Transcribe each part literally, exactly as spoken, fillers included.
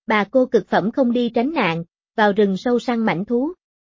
Bà cô cực phẩm không đi tránh nạn, vào rừng sâu săn mãnh thú.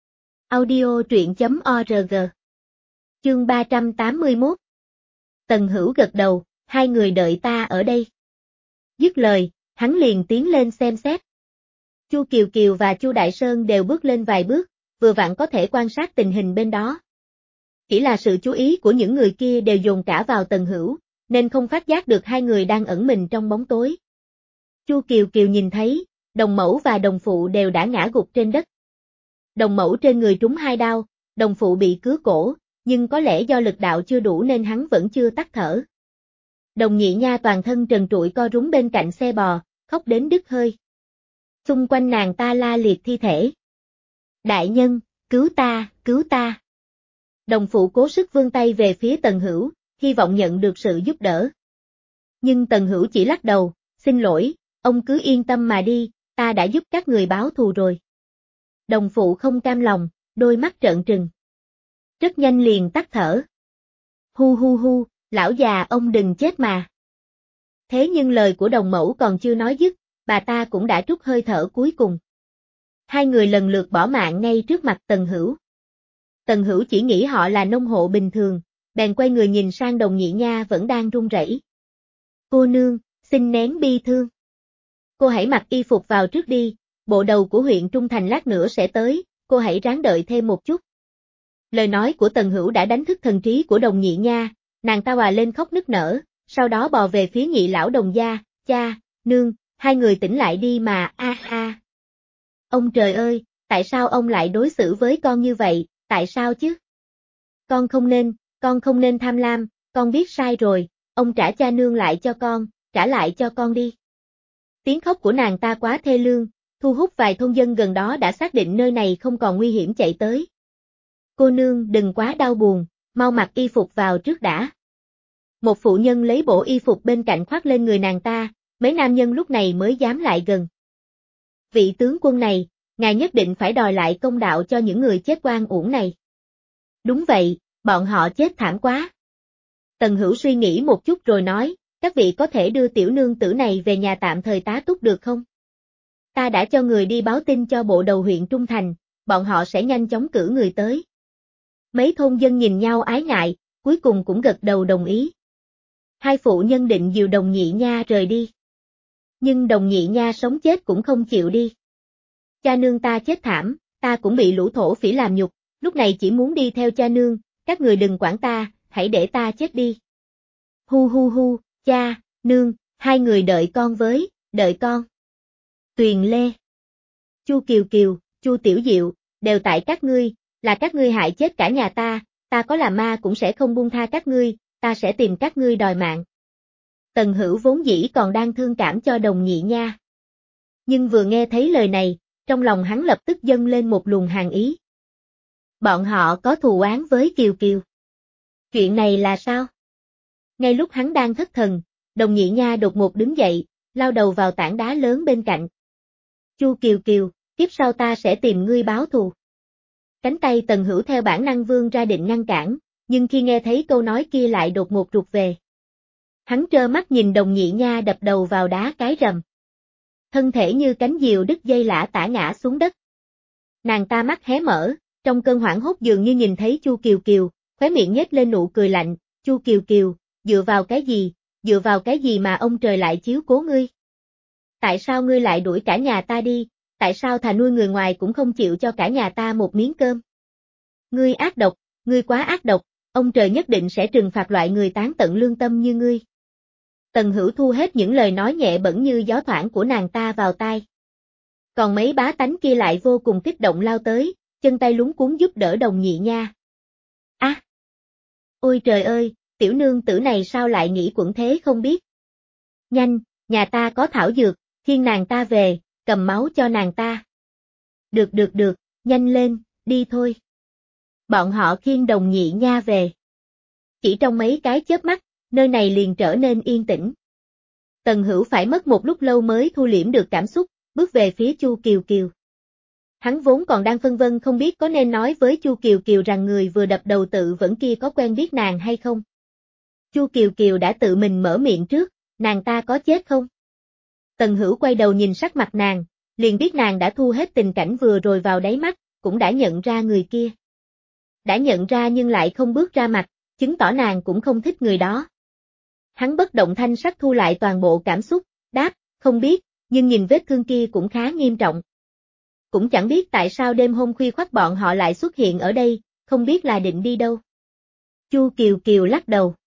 Audio truyện chấm org. Chương ba trăm tám mươi mốt. Tần Hữu gật đầu, hai người đợi ta ở đây. Dứt lời, hắn liền tiến lên xem xét. Chu Kiều Kiều và Chu Đại Sơn đều bước lên vài bước, vừa vặn có thể quan sát tình hình bên đó. Chỉ là sự chú ý của những người kia đều dồn cả vào Tần Hữu, nên không phát giác được hai người đang ẩn mình trong bóng tối. Chu Kiều Kiều nhìn thấy, Đồng Mẫu và Đồng Phụ đều đã ngã gục trên đất. Đồng Mẫu trên người trúng hai đao, Đồng Phụ bị cứa cổ, nhưng có lẽ do lực đạo chưa đủ nên hắn vẫn chưa tắt thở. Đồng Nhị Nha toàn thân trần trụi co rúm bên cạnh xe bò, khóc đến đứt hơi. Xung quanh nàng ta la liệt thi thể. Đại nhân, cứu ta, cứu ta. Đồng Phụ cố sức vươn tay về phía Tần Hữu, hy vọng nhận được sự giúp đỡ. Nhưng Tần Hữu chỉ lắc đầu, xin lỗi, ông cứ yên tâm mà đi, ta đã giúp các người báo thù rồi. Đồng Phụ không cam lòng, đôi mắt trợn trừng. Rất nhanh liền tắt thở. Hu hu hu, lão già ông đừng chết mà. Thế nhưng lời của Đồng Mẫu còn chưa nói dứt, bà ta cũng đã trút hơi thở cuối cùng. Hai người lần lượt bỏ mạng ngay trước mặt Tần Hữu. Tần Hữu chỉ nghĩ họ là nông hộ bình thường, bèn quay người nhìn sang Đồng Nhị Nha vẫn đang run rẩy. Cô nương, xin nén bi thương. Cô hãy mặc y phục vào trước đi, bộ đầu của huyện Trung Thành lát nữa sẽ tới, cô hãy ráng đợi thêm một chút. Lời nói của Tần Hữu đã đánh thức thần trí của Đồng Nhị Nha, nàng ta òa lên khóc nức nở, sau đó bò về phía nhị lão Đồng gia, cha, nương, hai người tỉnh lại đi mà, a a. Ông trời ơi, tại sao ông lại đối xử với con như vậy, tại sao chứ? Con không nên, con không nên tham lam, con biết sai rồi, ông trả cha nương lại cho con, trả lại cho con đi. Tiếng khóc của nàng ta quá thê lương, thu hút vài thôn dân gần đó đã xác định nơi này không còn nguy hiểm chạy tới. Cô nương đừng quá đau buồn, mau mặc y phục vào trước đã. Một phụ nhân lấy bộ y phục bên cạnh khoác lên người nàng ta, mấy nam nhân lúc này mới dám lại gần. Vị tướng quân này, ngài nhất định phải đòi lại công đạo cho những người chết oan uổng này. Đúng vậy, bọn họ chết thảm quá. Tần Hữu suy nghĩ một chút rồi nói, các vị có thể đưa tiểu nương tử này về nhà tạm thời tá túc được không? Ta đã cho người đi báo tin cho bộ đầu huyện Trung Thành, bọn họ sẽ nhanh chóng cử người tới. Mấy thôn dân nhìn nhau ái ngại, cuối cùng cũng gật đầu đồng ý. Hai phụ nhân định dìu Đồng Nhị Nha rời đi. Nhưng Đồng Nhị Nha sống chết cũng không chịu đi. Cha nương ta chết thảm, ta cũng bị lũ thổ phỉ làm nhục, lúc này chỉ muốn đi theo cha nương, các người đừng quản ta, hãy để ta chết đi. Hu hu hu, cha, nương, hai người đợi con với, đợi con. Tuyền Lê, Chu Kiều Kiều, Chu Tiểu Diệu, đều tại các ngươi, là các ngươi hại chết cả nhà ta, ta có là ma cũng sẽ không buông tha các ngươi, ta sẽ tìm các ngươi đòi mạng. Tần Hữu vốn dĩ còn đang thương cảm cho Đồng Nhị Nha. Nhưng vừa nghe thấy lời này, trong lòng hắn lập tức dâng lên một luồng hàn ý. Bọn họ có thù oán với Kiều Kiều. Chuyện này là sao? Ngay lúc hắn đang thất thần, Đồng Nhị Nha đột ngột đứng dậy, lao đầu vào tảng đá lớn bên cạnh. Chu Kiều Kiều, kiếp sau ta sẽ tìm ngươi báo thù. Cánh tay Tần Hữu theo bản năng vươn ra định ngăn cản, nhưng khi nghe thấy câu nói kia lại đột ngột rụt về. Hắn trơ mắt nhìn Đồng Nhị Nha đập đầu vào đá cái rầm. Thân thể như cánh diều đứt dây lả tả ngã xuống đất. Nàng ta mắt hé mở, trong cơn hoảng hốt dường như nhìn thấy Chu Kiều Kiều, khóe miệng nhếch lên nụ cười lạnh, Chu Kiều Kiều, dựa vào cái gì, dựa vào cái gì mà ông trời lại chiếu cố ngươi? Tại sao ngươi lại đuổi cả nhà ta đi, tại sao thà nuôi người ngoài cũng không chịu cho cả nhà ta một miếng cơm? Ngươi ác độc, ngươi quá ác độc, ông trời nhất định sẽ trừng phạt loại người tán tận lương tâm như ngươi. Tần Hữu thu hết những lời nói nhẹ bẫng như gió thoảng của nàng ta vào tai. Còn mấy bá tánh kia lại vô cùng kích động lao tới, chân tay lúng cuống giúp đỡ Đồng Nhị Nha. Á! À! Ôi trời ơi, tiểu nương tử này sao lại nghĩ quẩn thế không biết? Nhanh, nhà ta có thảo dược, khiêng nàng ta về, cầm máu cho nàng ta. Được được được, nhanh lên, đi thôi. Bọn họ khiêng Đồng Nhị Nha về. Chỉ trong mấy cái chớp mắt, nơi này liền trở nên yên tĩnh. Tần Hữu phải mất một lúc lâu mới thu liễm được cảm xúc, bước về phía Chu Kiều Kiều. Hắn vốn còn đang phân vân không biết có nên nói với Chu Kiều Kiều rằng người vừa đập đầu tự vẫn kia có quen biết nàng hay không. Chu Kiều Kiều đã tự mình mở miệng trước, nàng ta có chết không? Tần Hữu quay đầu nhìn sắc mặt nàng, liền biết nàng đã thu hết tình cảnh vừa rồi vào đáy mắt, cũng đã nhận ra người kia. Đã nhận ra nhưng lại không bước ra mặt, chứng tỏ nàng cũng không thích người đó. Hắn bất động thanh sắc thu lại toàn bộ cảm xúc, đáp, không biết, nhưng nhìn vết thương kia cũng khá nghiêm trọng. Cũng chẳng biết tại sao đêm hôm khuya khoắt bọn họ lại xuất hiện ở đây, không biết là định đi đâu. Chu Kiều Kiều lắc đầu.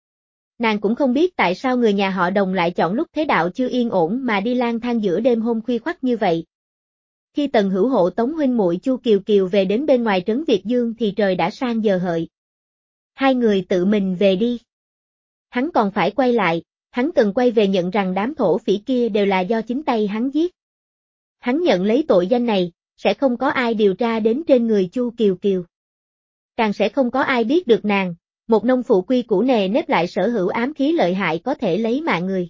Nàng cũng không biết tại sao người nhà họ Đồng lại chọn lúc thế đạo chưa yên ổn mà đi lang thang giữa đêm hôm khuya khoắt như vậy. Khi Tần Hữu hộ tống huynh muội Chu Kiều Kiều về đến bên ngoài trấn Việt Dương thì trời đã sang giờ hợi. Hai người tự mình về đi. Hắn còn phải quay lại, hắn cần quay về nhận rằng đám thổ phỉ kia đều là do chính tay hắn giết. Hắn nhận lấy tội danh này, sẽ không có ai điều tra đến trên người Chu Kiều Kiều. Càng sẽ không có ai biết được nàng, một nông phụ quy củ nề nếp lại sở hữu ám khí lợi hại có thể lấy mạng người.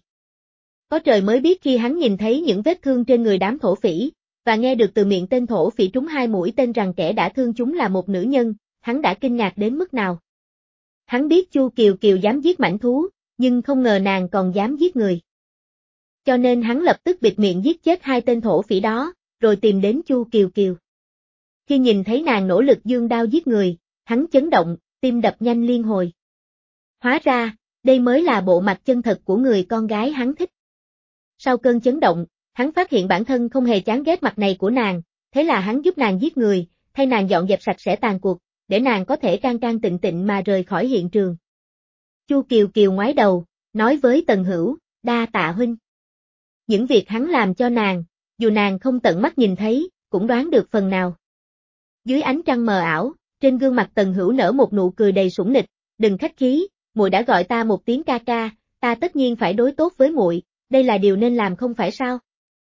Có trời mới biết khi hắn nhìn thấy những vết thương trên người đám thổ phỉ, và nghe được từ miệng tên thổ phỉ trúng hai mũi tên rằng kẻ đã thương chúng là một nữ nhân, hắn đã kinh ngạc đến mức nào. Hắn biết Chu Kiều Kiều dám giết mãnh thú, nhưng không ngờ nàng còn dám giết người. Cho nên hắn lập tức bịt miệng giết chết hai tên thổ phỉ đó, rồi tìm đến Chu Kiều Kiều. Khi nhìn thấy nàng nỗ lực giương đao giết người, hắn chấn động, tim đập nhanh liên hồi. Hóa ra, đây mới là bộ mặt chân thật của người con gái hắn thích. Sau cơn chấn động, hắn phát hiện bản thân không hề chán ghét mặt này của nàng, thế là hắn giúp nàng giết người, thay nàng dọn dẹp sạch sẽ tàn cuộc, để nàng có thể can can tịnh tịnh mà rời khỏi hiện trường. Chu Kiều Kiều ngoái đầu, nói với Tần Hữu, đa tạ huynh. Những việc hắn làm cho nàng, dù nàng không tận mắt nhìn thấy, cũng đoán được phần nào. Dưới ánh trăng mờ ảo, trên gương mặt Tần Hữu nở một nụ cười đầy sủng nịch, đừng khách khí, muội đã gọi ta một tiếng ca ca, ta tất nhiên phải đối tốt với muội, đây là điều nên làm không phải sao?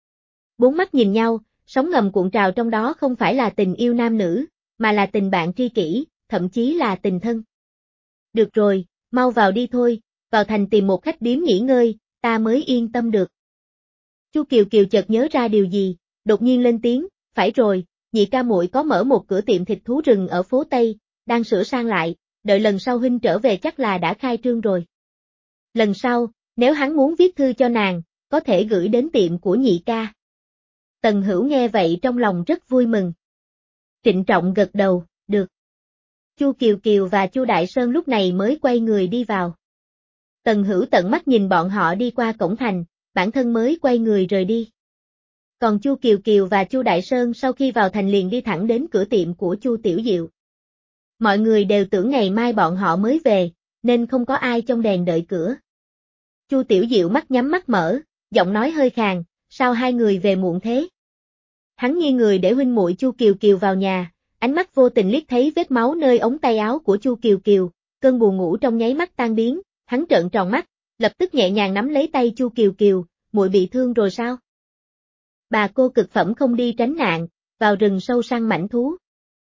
Bốn mắt nhìn nhau, sóng ngầm cuộn trào trong đó không phải là tình yêu nam nữ, mà là tình bạn tri kỷ, thậm chí là tình thân. Được rồi, mau vào đi thôi, vào thành tìm một khách điếm nghỉ ngơi, ta mới yên tâm được. Chu Kiều Kiều chợt nhớ ra điều gì, đột nhiên lên tiếng, phải rồi, nhị ca muội có mở một cửa tiệm thịt thú rừng ở phố Tây, đang sửa sang lại, đợi lần sau huynh trở về chắc là đã khai trương rồi. Lần sau, nếu hắn muốn viết thư cho nàng, có thể gửi đến tiệm của nhị ca. Tần Hữu nghe vậy trong lòng rất vui mừng. Trịnh trọng gật đầu, được. Chu Kiều Kiều và Chu Đại Sơn lúc này mới quay người đi vào. Tần Hữu tận mắt nhìn bọn họ đi qua cổng thành, bản thân mới quay người rời đi. Còn Chu Kiều Kiều và Chu Đại Sơn sau khi vào thành liền đi thẳng đến cửa tiệm của Chu Tiểu Diệu. Mọi người đều tưởng ngày mai bọn họ mới về, nên không có ai trong đèn đợi cửa. Chu Tiểu Diệu mắt nhắm mắt mở, giọng nói hơi khàn, sao hai người về muộn thế? Hắn nghiêng người để huynh muội Chu Kiều Kiều vào nhà, ánh mắt vô tình liếc thấy vết máu nơi ống tay áo của Chu Kiều Kiều, cơn buồn ngủ trong nháy mắt tan biến, hắn trợn tròn mắt, lập tức nhẹ nhàng nắm lấy tay Chu Kiều Kiều, muội bị thương rồi sao? Bà cô cực phẩm không đi tránh nạn, vào rừng sâu săn mãnh thú.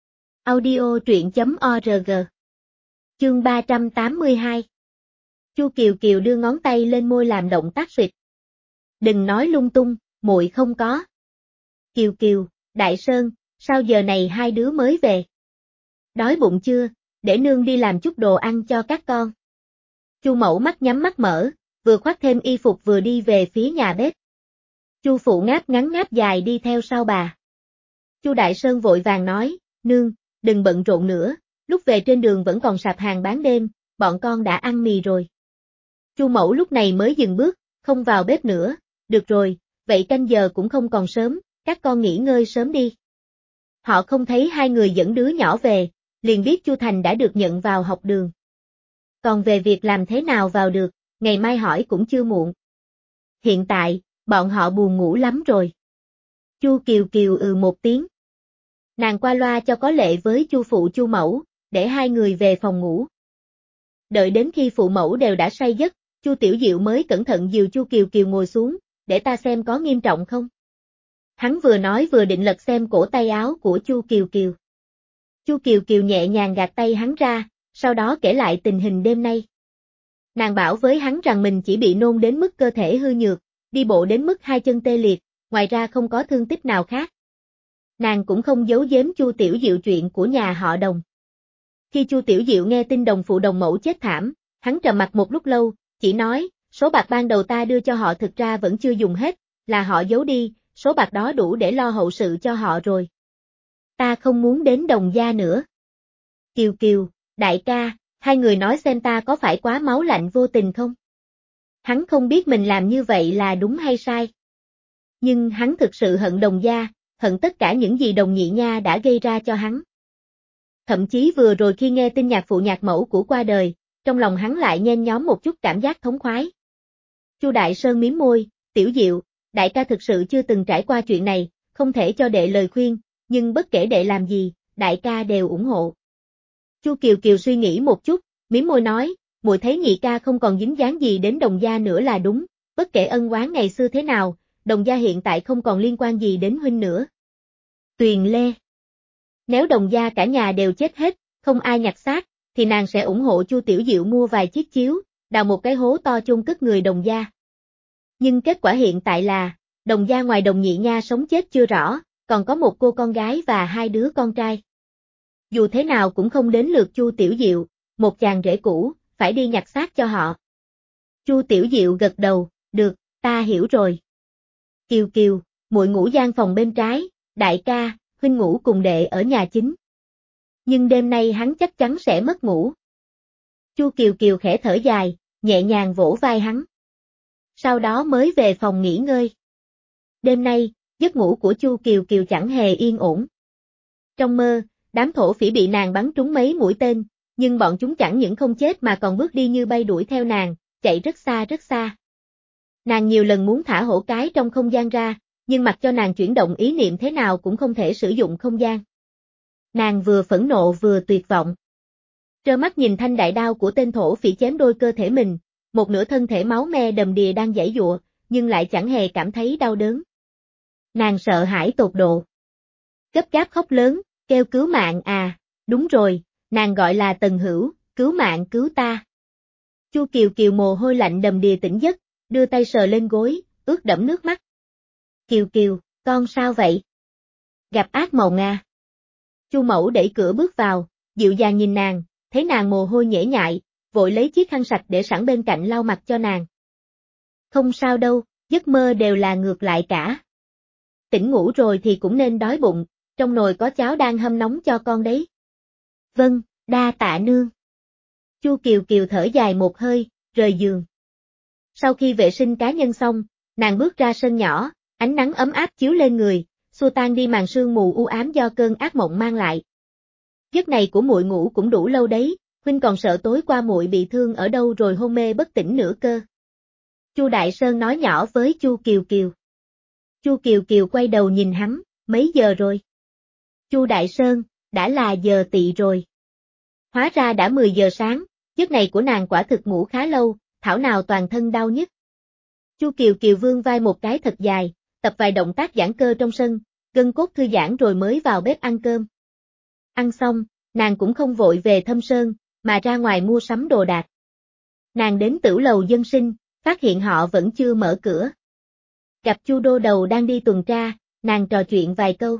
Audio truyện chấm org. Chương ba trăm tám mươi hai. Chu Kiều Kiều đưa ngón tay lên môi làm động tác xịt. Đừng nói lung tung, muội không có. Kiều Kiều, Đại Sơn, sao giờ này hai đứa mới về? Đói bụng chưa, để nương đi làm chút đồ ăn cho các con. Chu Mẫu mắt nhắm mắt mở, vừa khoác thêm y phục vừa đi về phía nhà bếp. Chu Phụ ngáp ngắn ngáp dài đi theo sau bà. Chu Đại Sơn vội vàng nói, nương, đừng bận rộn nữa, lúc về trên đường vẫn còn sạp hàng bán đêm, bọn con đã ăn mì rồi. Chu Mẫu lúc này mới dừng bước, không vào bếp nữa, được rồi, vậy canh giờ cũng không còn sớm, các con nghỉ ngơi sớm đi. Họ không thấy hai người dẫn đứa nhỏ về, liền biết Chu Thành đã được nhận vào học đường. Còn về việc làm thế nào vào được, ngày mai hỏi cũng chưa muộn. Hiện tại, bọn họ buồn ngủ lắm rồi. Chu Kiều Kiều ừ một tiếng. Nàng qua loa cho có lệ với Chu Phụ Chu Mẫu, để hai người về phòng ngủ. Đợi đến khi phụ mẫu đều đã say giấc, Chu Tiểu Diệu mới cẩn thận dìu Chu Kiều Kiều ngồi xuống, để ta xem có nghiêm trọng không. Hắn vừa nói vừa định lật xem cổ tay áo của Chu Kiều Kiều. Chu Kiều Kiều nhẹ nhàng gạt tay hắn ra, sau đó kể lại tình hình đêm nay. Nàng bảo với hắn rằng mình chỉ bị nôn đến mức cơ thể hư nhược, đi bộ đến mức hai chân tê liệt, ngoài ra không có thương tích nào khác. Nàng cũng không giấu giếm Chu Tiểu Diệu chuyện của nhà họ Đồng. Khi Chu Tiểu Diệu nghe tin đồng phụ đồng mẫu chết thảm, hắn trầm mặt một lúc lâu, chỉ nói, số bạc ban đầu ta đưa cho họ thực ra vẫn chưa dùng hết, là họ giấu đi, số bạc đó đủ để lo hậu sự cho họ rồi. Ta không muốn đến Đồng Gia nữa. Kiều Kiều, đại ca, hai người nói xem ta có phải quá máu lạnh vô tình không? Hắn không biết mình làm như vậy là đúng hay sai. Nhưng hắn thực sự hận Đồng Gia, hận tất cả những gì Đồng Nhị Nha đã gây ra cho hắn. Thậm chí vừa rồi khi nghe tin nhạc phụ nhạc mẫu của qua đời, trong lòng hắn lại nhen nhóm một chút cảm giác thống khoái. Chu Đại Sơn mím môi, Tiểu Diệu, đại ca thực sự chưa từng trải qua chuyện này, không thể cho đệ lời khuyên, nhưng bất kể đệ làm gì, đại ca đều ủng hộ. Chu Kiều Kiều suy nghĩ một chút, mím môi nói, muội thấy nhị ca không còn dính dáng gì đến Đồng Gia nữa là đúng, bất kể ân oán ngày xưa thế nào, Đồng Gia hiện tại không còn liên quan gì đến huynh nữa. Tuyền Lê. Nếu Đồng Gia cả nhà đều chết hết, không ai nhặt xác, thì nàng sẽ ủng hộ Chu Tiểu Diệu mua vài chiếc chiếu, đào một cái hố to chôn cất người Đồng Gia. Nhưng kết quả hiện tại là, Đồng Gia ngoài Đồng Nhị Nha sống chết chưa rõ, còn có một cô con gái và hai đứa con trai. Dù thế nào cũng không đến lượt Chu Tiểu Diệu, một chàng rể cũ, phải đi nhặt xác cho họ. Chu Tiểu Diệu gật đầu, được, ta hiểu rồi. Kiều Kiều, muội ngủ gian phòng bên trái, đại ca, huynh ngủ cùng đệ ở nhà chính. Nhưng đêm nay hắn chắc chắn sẽ mất ngủ. Chu Kiều Kiều khẽ thở dài, nhẹ nhàng vỗ vai hắn. Sau đó mới về phòng nghỉ ngơi. Đêm nay, giấc ngủ của Chu Kiều Kiều chẳng hề yên ổn. Trong mơ, đám thổ phỉ bị nàng bắn trúng mấy mũi tên, nhưng bọn chúng chẳng những không chết mà còn bước đi như bay đuổi theo nàng, chạy rất xa rất xa. Nàng nhiều lần muốn thả hổ cái trong không gian ra, nhưng mặc cho nàng chuyển động ý niệm thế nào cũng không thể sử dụng không gian. Nàng vừa phẫn nộ vừa tuyệt vọng. Trơ mắt nhìn thanh đại đao của tên thổ phỉ chém đôi cơ thể mình, một nửa thân thể máu me đầm đìa đang giãy giụa, nhưng lại chẳng hề cảm thấy đau đớn. Nàng sợ hãi tột độ. Gấp gáp khóc lớn, kêu cứu mạng à, đúng rồi, nàng gọi là Tần Hữu, cứu mạng cứu ta. Chu Kiều Kiều mồ hôi lạnh đầm đìa tỉnh giấc, đưa tay sờ lên gối, ướt đẫm nước mắt. Kiều Kiều, con sao vậy? Gặp ác mộng à? Chu Mẫu đẩy cửa bước vào, dịu dàng nhìn nàng, thấy nàng mồ hôi nhễ nhại, vội lấy chiếc khăn sạch để sẵn bên cạnh lau mặt cho nàng. Không sao đâu, giấc mơ đều là ngược lại cả. Tỉnh ngủ rồi thì cũng nên đói bụng, trong nồi có cháo đang hâm nóng cho con đấy. Vâng, đa tạ nương. Chu Kiều Kiều thở dài một hơi, rời giường. Sau khi vệ sinh cá nhân xong, nàng bước ra sân nhỏ, ánh nắng ấm áp chiếu lên người, xua tan đi màn sương mù u ám do cơn ác mộng mang lại. Giấc này của muội ngủ cũng đủ lâu đấy, huynh còn sợ tối qua muội bị thương ở đâu rồi hôn mê bất tỉnh nữa cơ. Chu Đại Sơn nói nhỏ với Chu Kiều Kiều. Chu Kiều Kiều quay đầu nhìn hắn, mấy giờ rồi? Chu Đại Sơn, đã là giờ tỵ rồi. Hóa ra đã mười giờ sáng, giấc này của nàng quả thực ngủ khá lâu, thảo nào toàn thân đau nhức. Chu Kiều Kiều vươn vai một cái thật dài, tập vài động tác giãn cơ trong sân, gân cốt thư giãn rồi mới vào bếp ăn cơm. Ăn xong, nàng cũng không vội về Thâm Sơn, mà ra ngoài mua sắm đồ đạc. Nàng đến tửu lầu dân sinh, phát hiện họ vẫn chưa mở cửa. Gặp Chu Đô Đầu đang đi tuần tra, nàng trò chuyện vài câu.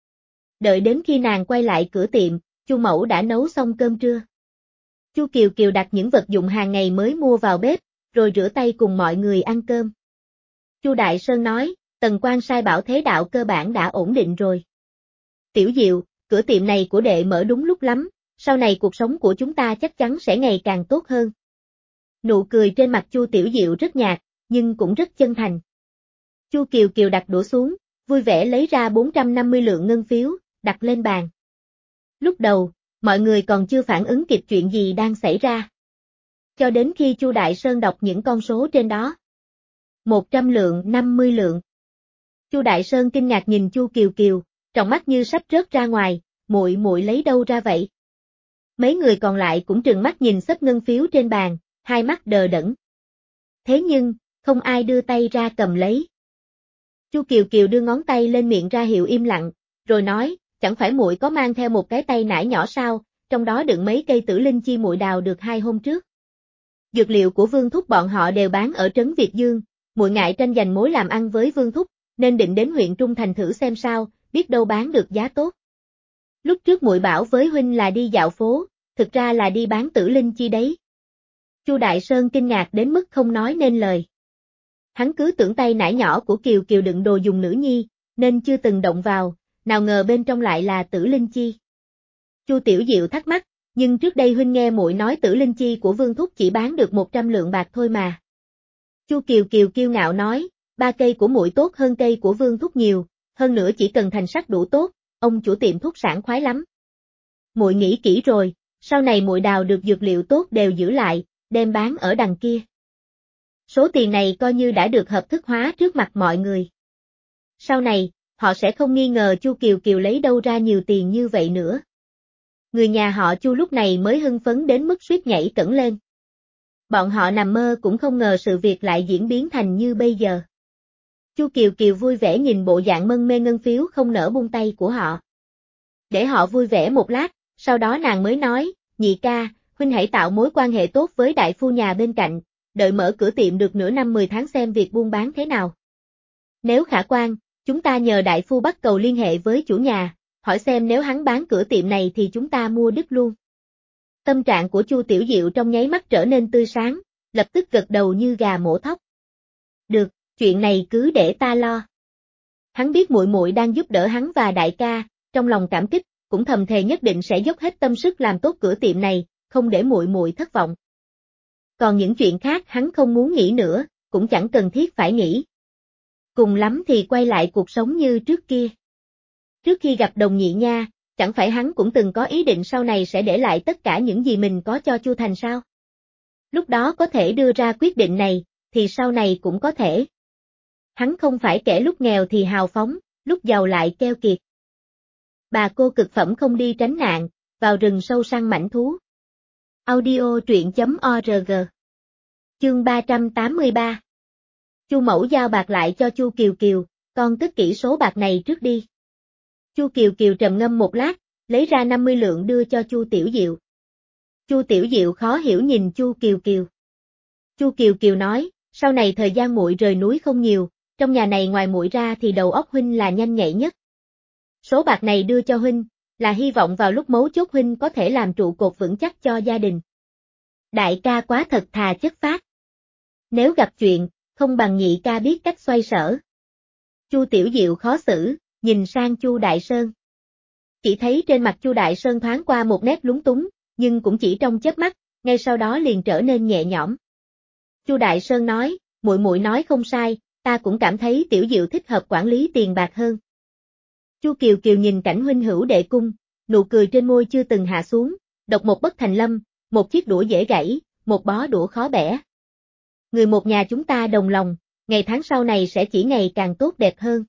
Đợi đến khi nàng quay lại cửa tiệm, Chu Mẫu đã nấu xong cơm trưa. Chu Kiều Kiều đặt những vật dụng hàng ngày mới mua vào bếp, rồi rửa tay cùng mọi người ăn cơm. Chu Đại Sơn nói, Tần Quan sai bảo thế đạo cơ bản đã ổn định rồi. Tiểu Diệu, cửa tiệm này của đệ mở đúng lúc lắm, sau này cuộc sống của chúng ta chắc chắn sẽ ngày càng tốt hơn. Nụ cười trên mặt Chu Tiểu Diệu rất nhạt, nhưng cũng rất chân thành. Chu Kiều Kiều đặt đũa xuống, vui vẻ lấy ra bốn trăm năm mươi lượng ngân phiếu, đặt lên bàn. Lúc đầu, mọi người còn chưa phản ứng kịp chuyện gì đang xảy ra. Cho đến khi Chu Đại Sơn đọc những con số trên đó. một trăm lượng, năm mươi lượng. Chu Đại Sơn kinh ngạc nhìn Chu Kiều Kiều, tròng mắt như sắp rớt ra ngoài, muội muội lấy đâu ra vậy? Mấy người còn lại cũng trừng mắt nhìn xấp ngân phiếu trên bàn, hai mắt đờ đẫn. Thế nhưng, không ai đưa tay ra cầm lấy. Chu Kiều Kiều đưa ngón tay lên miệng ra hiệu im lặng, rồi nói, chẳng phải muội có mang theo một cái tay nải nhỏ sao, trong đó đựng mấy cây tử linh chi muội đào được hai hôm trước. Dược liệu của Vương Thúc bọn họ đều bán ở trấn Việt Dương, muội ngại tranh giành mối làm ăn với Vương Thúc, nên định đến huyện Trung Thành thử xem sao, biết đâu bán được giá tốt. Lúc trước muội bảo với huynh là đi dạo phố, thực ra là đi bán tử linh chi đấy. Chu Đại Sơn kinh ngạc đến mức không nói nên lời. Hắn cứ tưởng tay nải nhỏ của Kiều Kiều đựng đồ dùng nữ nhi, nên chưa từng động vào, nào ngờ bên trong lại là Tử Linh Chi. Chu Tiểu Diệu thắc mắc, nhưng trước đây huynh nghe muội nói Tử Linh Chi của Vương thúc chỉ bán được một trăm lượng bạc thôi mà. Chu Kiều Kiều kiêu ngạo nói, ba cây của muội tốt hơn cây của Vương thúc nhiều, hơn nữa chỉ cần thành sắc đủ tốt, ông chủ tiệm thuốc sảng khoái lắm. Muội nghĩ kỹ rồi, sau này muội đào được dược liệu tốt đều giữ lại, đem bán ở đằng kia. Số tiền này coi như đã được hợp thức hóa trước mặt mọi người. Sau này, họ sẽ không nghi ngờ Chu Kiều Kiều lấy đâu ra nhiều tiền như vậy nữa. Người nhà họ Chu lúc này mới hưng phấn đến mức suýt nhảy cẫng lên. Bọn họ nằm mơ cũng không ngờ sự việc lại diễn biến thành như bây giờ. Chu Kiều Kiều vui vẻ nhìn bộ dạng mân mê ngân phiếu không nỡ buông tay của họ. Để họ vui vẻ một lát, sau đó nàng mới nói, nhị ca, huynh hãy tạo mối quan hệ tốt với đại phu nhà bên cạnh, đợi mở cửa tiệm được nửa năm mười tháng xem việc buôn bán thế nào. Nếu khả quan, chúng ta nhờ đại phu bắt cầu liên hệ với chủ nhà, hỏi xem nếu hắn bán cửa tiệm này thì chúng ta mua đứt luôn. Tâm trạng của Chu Tiểu Diệu trong nháy mắt trở nên tươi sáng, lập tức gật đầu như gà mổ thóc. Được, chuyện này cứ để ta lo. Hắn biết muội muội đang giúp đỡ hắn và đại ca, trong lòng cảm kích, cũng thầm thề nhất định sẽ dốc hết tâm sức làm tốt cửa tiệm này, không để muội muội thất vọng. Còn những chuyện khác hắn không muốn nghĩ nữa, cũng chẳng cần thiết phải nghĩ. Cùng lắm thì quay lại cuộc sống như trước kia. Trước khi gặp Đồng Nhị Nha, chẳng phải hắn cũng từng có ý định sau này sẽ để lại tất cả những gì mình có cho Chu Thành sao? Lúc đó có thể đưa ra quyết định này, thì sau này cũng có thể. Hắn không phải kẻ lúc nghèo thì hào phóng, lúc giàu lại keo kiệt. Bà cô cực phẩm không đi tránh nạn, vào rừng sâu săn mãnh thú. Audio truyện chấm org. Chương ba trăm tám mươi ba. Chu Mẫu giao bạc lại cho Chu Kiều Kiều, con cất kỹ số bạc này trước đi. Chu Kiều Kiều trầm ngâm một lát, lấy ra năm mươi lượng đưa cho Chu Tiểu Diệu. Chu Tiểu Diệu khó hiểu nhìn Chu Kiều Kiều. Chu Kiều Kiều nói, sau này thời gian muội rời núi không nhiều, trong nhà này ngoài muội ra thì đầu óc huynh là nhanh nhạy nhất. Số bạc này đưa cho huynh, là hy vọng vào lúc mấu chốt huynh có thể làm trụ cột vững chắc cho gia đình. Đại ca quá thật thà chất phác. Nếu gặp chuyện, không bằng nhị ca biết cách xoay sở. Chu Tiểu Diệu khó xử, nhìn sang Chu Đại Sơn. Chỉ thấy trên mặt Chu Đại Sơn thoáng qua một nét lúng túng, nhưng cũng chỉ trong chớp mắt, ngay sau đó liền trở nên nhẹ nhõm. Chu Đại Sơn nói, muội muội nói không sai, ta cũng cảm thấy Tiểu Diệu thích hợp quản lý tiền bạc hơn. Chu Kiều Kiều nhìn cảnh huynh hữu đệ cung, nụ cười trên môi chưa từng hạ xuống, độc một bất thành lâm, một chiếc đũa dễ gãy, một bó đũa khó bẻ. Người một nhà chúng ta đồng lòng, ngày tháng sau này sẽ chỉ ngày càng tốt đẹp hơn.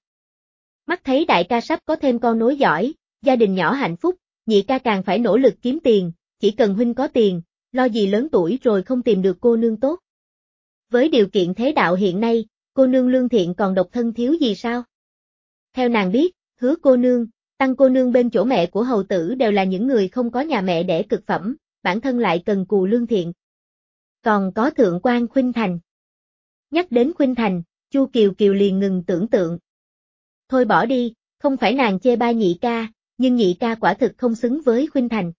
Mắt thấy đại ca sắp có thêm con nối giỏi, gia đình nhỏ hạnh phúc, nhị ca càng phải nỗ lực kiếm tiền, chỉ cần huynh có tiền, lo gì lớn tuổi rồi không tìm được cô nương tốt. Với điều kiện thế đạo hiện nay, cô nương lương thiện còn độc thân thiếu gì sao? Theo nàng biết, Hứa cô nương, Tăng cô nương bên chỗ mẹ của hầu tử đều là những người không có nhà mẹ đẻ cực phẩm, bản thân lại cần cù lương thiện. Còn có thượng quan Khuynh Thành. Nhắc đến Khuynh Thành, Chu Kiều Kiều liền ngừng tưởng tượng. Thôi bỏ đi, không phải nàng chê bai nhị ca, nhưng nhị ca quả thực không xứng với Khuynh Thành.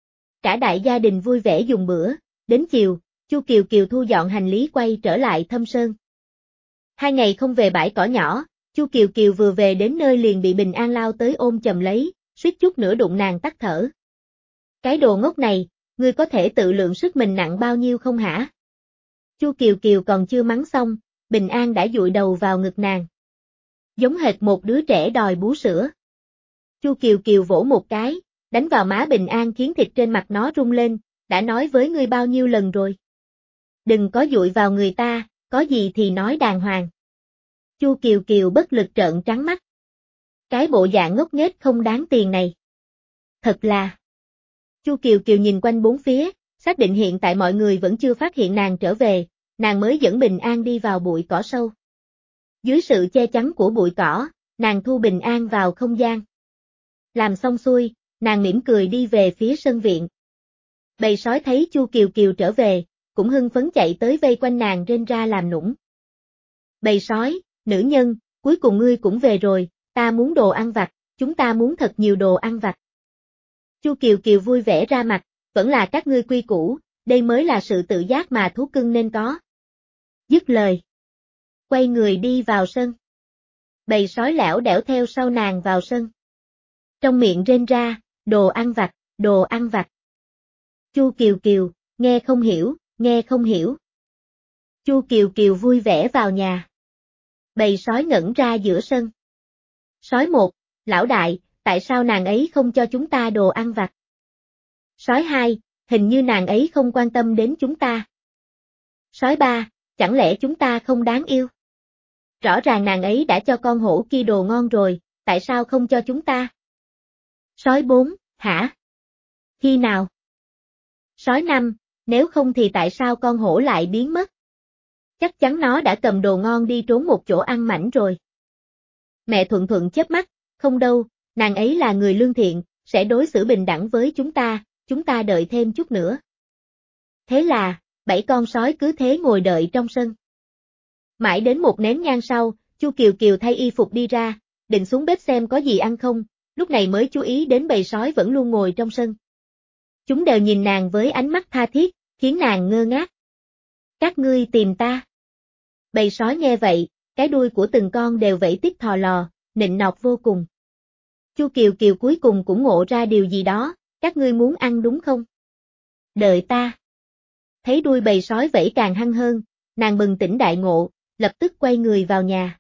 Cả đại gia đình vui vẻ dùng bữa, đến chiều, Chu Kiều Kiều thu dọn hành lý quay trở lại Thâm Sơn. Hai ngày không về bãi cỏ nhỏ, Chu Kiều Kiều vừa về đến nơi liền bị Bình An lao tới ôm chầm lấy, suýt chút nữa đụng nàng tắt thở. Cái đồ ngốc này, ngươi có thể tự lượng sức mình nặng bao nhiêu không hả? Chu Kiều Kiều còn chưa mắng xong, Bình An đã dụi đầu vào ngực nàng. Giống hệt một đứa trẻ đòi bú sữa. Chu Kiều Kiều vỗ một cái, đánh vào má Bình An khiến thịt trên mặt nó rung lên, đã nói với ngươi bao nhiêu lần rồi. Đừng có dụi vào người ta, có gì thì nói đàng hoàng. Chu Kiều Kiều bất lực trợn trắng mắt. Cái bộ dạng ngốc nghếch không đáng tiền này. Thật là. Chu Kiều Kiều nhìn quanh bốn phía, xác định hiện tại mọi người vẫn chưa phát hiện nàng trở về, nàng mới dẫn Bình An đi vào bụi cỏ sâu. Dưới sự che chắn của bụi cỏ, nàng thu Bình An vào không gian. Làm xong xuôi, nàng mỉm cười đi về phía sân viện. Bầy sói thấy Chu Kiều Kiều trở về, cũng hưng phấn chạy tới vây quanh nàng rên ra làm nũng. Bầy sói, nữ nhân, cuối cùng ngươi cũng về rồi, ta muốn đồ ăn vặt, chúng ta muốn thật nhiều đồ ăn vặt. Chu Kiều Kiều vui vẻ ra mặt, vẫn là các ngươi quy củ, đây mới là sự tự giác mà thú cưng nên có. Dứt lời. quay người đi vào sân. Bầy sói lẻo đẻo theo sau nàng vào sân. Trong miệng rên ra, đồ ăn vặt, đồ ăn vặt. Chu Kiều Kiều, nghe không hiểu, nghe không hiểu. Chu Kiều Kiều vui vẻ vào nhà. Bầy sói ngẩn ra giữa sân. Sói một, lão đại, tại sao nàng ấy không cho chúng ta đồ ăn vặt? Sói hai, hình như nàng ấy không quan tâm đến chúng ta. Sói ba, chẳng lẽ chúng ta không đáng yêu? Rõ ràng nàng ấy đã cho con hổ kia đồ ngon rồi, tại sao không cho chúng ta? Sói bốn, hả? Khi nào? Sói năm, nếu không thì tại sao con hổ lại biến mất? Chắc chắn nó đã cầm đồ ngon đi trốn một chỗ ăn mảnh rồi. Mẹ Thuận Thuận chớp mắt, không đâu, nàng ấy là người lương thiện, sẽ đối xử bình đẳng với chúng ta, chúng ta đợi thêm chút nữa. Thế là, bảy con sói cứ thế ngồi đợi trong sân. Mãi đến một nén nhang sau, Chu Kiều Kiều thay y phục đi ra, định xuống bếp xem có gì ăn không, lúc này mới chú ý đến bầy sói vẫn luôn ngồi trong sân. Chúng đều nhìn nàng với ánh mắt tha thiết, khiến nàng ngơ ngác. Các ngươi tìm ta. Bầy sói nghe vậy, cái đuôi của từng con đều vẫy tít thò lò, nịnh nọt vô cùng. Chu Kiều Kiều cuối cùng cũng ngộ ra điều gì đó, các ngươi muốn ăn đúng không? Đợi ta. Thấy đuôi bầy sói vẫy càng hăng hơn, nàng bừng tỉnh đại ngộ, lập tức quay người vào nhà.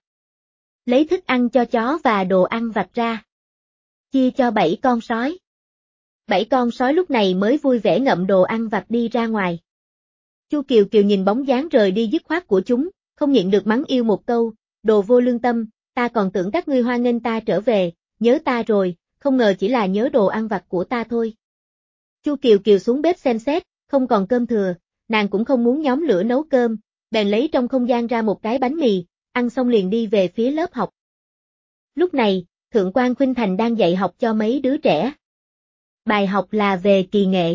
Lấy thức ăn cho chó và đồ ăn vặt ra. Chia cho bảy con sói. Bảy con sói lúc này mới vui vẻ ngậm đồ ăn vặt đi ra ngoài. Chu Kiều Kiều nhìn bóng dáng rời đi dứt khoát của chúng, không nhịn được mắng yêu một câu, đồ vô lương tâm, ta còn tưởng các ngươi hoan nghênh ta trở về, nhớ ta rồi, không ngờ chỉ là nhớ đồ ăn vặt của ta thôi. Chu Kiều Kiều xuống bếp xem xét, không còn cơm thừa, nàng cũng không muốn nhóm lửa nấu cơm, bèn lấy trong không gian ra một cái bánh mì, ăn xong liền đi về phía lớp học. Lúc này, Thượng quan Khuynh Thành đang dạy học cho mấy đứa trẻ. Bài học là về kỳ nghệ.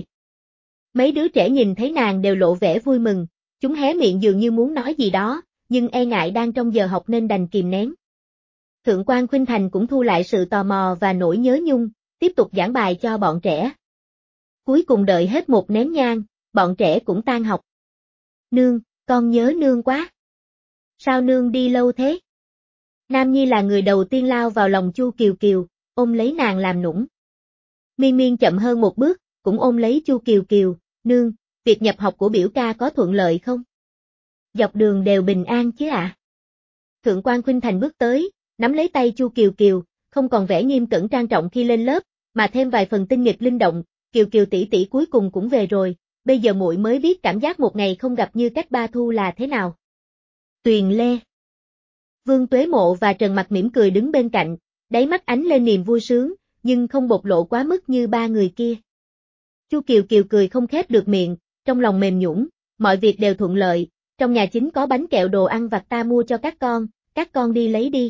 Mấy đứa trẻ nhìn thấy nàng đều lộ vẻ vui mừng, chúng hé miệng dường như muốn nói gì đó, nhưng e ngại đang trong giờ học nên đành kìm nén. Thượng quan Khuynh Thành cũng thu lại sự tò mò và nỗi nhớ nhung, tiếp tục giảng bài cho bọn trẻ. Cuối cùng đợi hết một nén nhang, bọn trẻ cũng tan học. Nương, con nhớ nương quá. Sao nương đi lâu thế? Nam Nhi là người đầu tiên lao vào lòng Chu Kiều Kiều, ôm lấy nàng làm nũng. Miên Miên chậm hơn một bước, cũng ôm lấy Chu Kiều Kiều, nương, việc nhập học của biểu ca có thuận lợi không? Dọc đường đều bình an chứ ạ? À? Thượng quan Khuynh Thành bước tới, nắm lấy tay Chu Kiều Kiều, không còn vẻ nghiêm cẩn trang trọng khi lên lớp, mà thêm vài phần tinh nghịch linh động, Kiều Kiều tỷ tỷ cuối cùng cũng về rồi, bây giờ muội mới biết cảm giác một ngày không gặp như cách ba thu là thế nào. Tuyền Lê. Vương Tuế Mộ và Trần Mặc mỉm cười đứng bên cạnh, đáy mắt ánh lên niềm vui sướng, nhưng không bộc lộ quá mức như ba người kia. Chu Kiều Kiều cười không khép được miệng, trong lòng mềm nhũn, mọi việc đều thuận lợi, trong nhà chính có bánh kẹo đồ ăn vặt ta mua cho các con, các con đi lấy đi.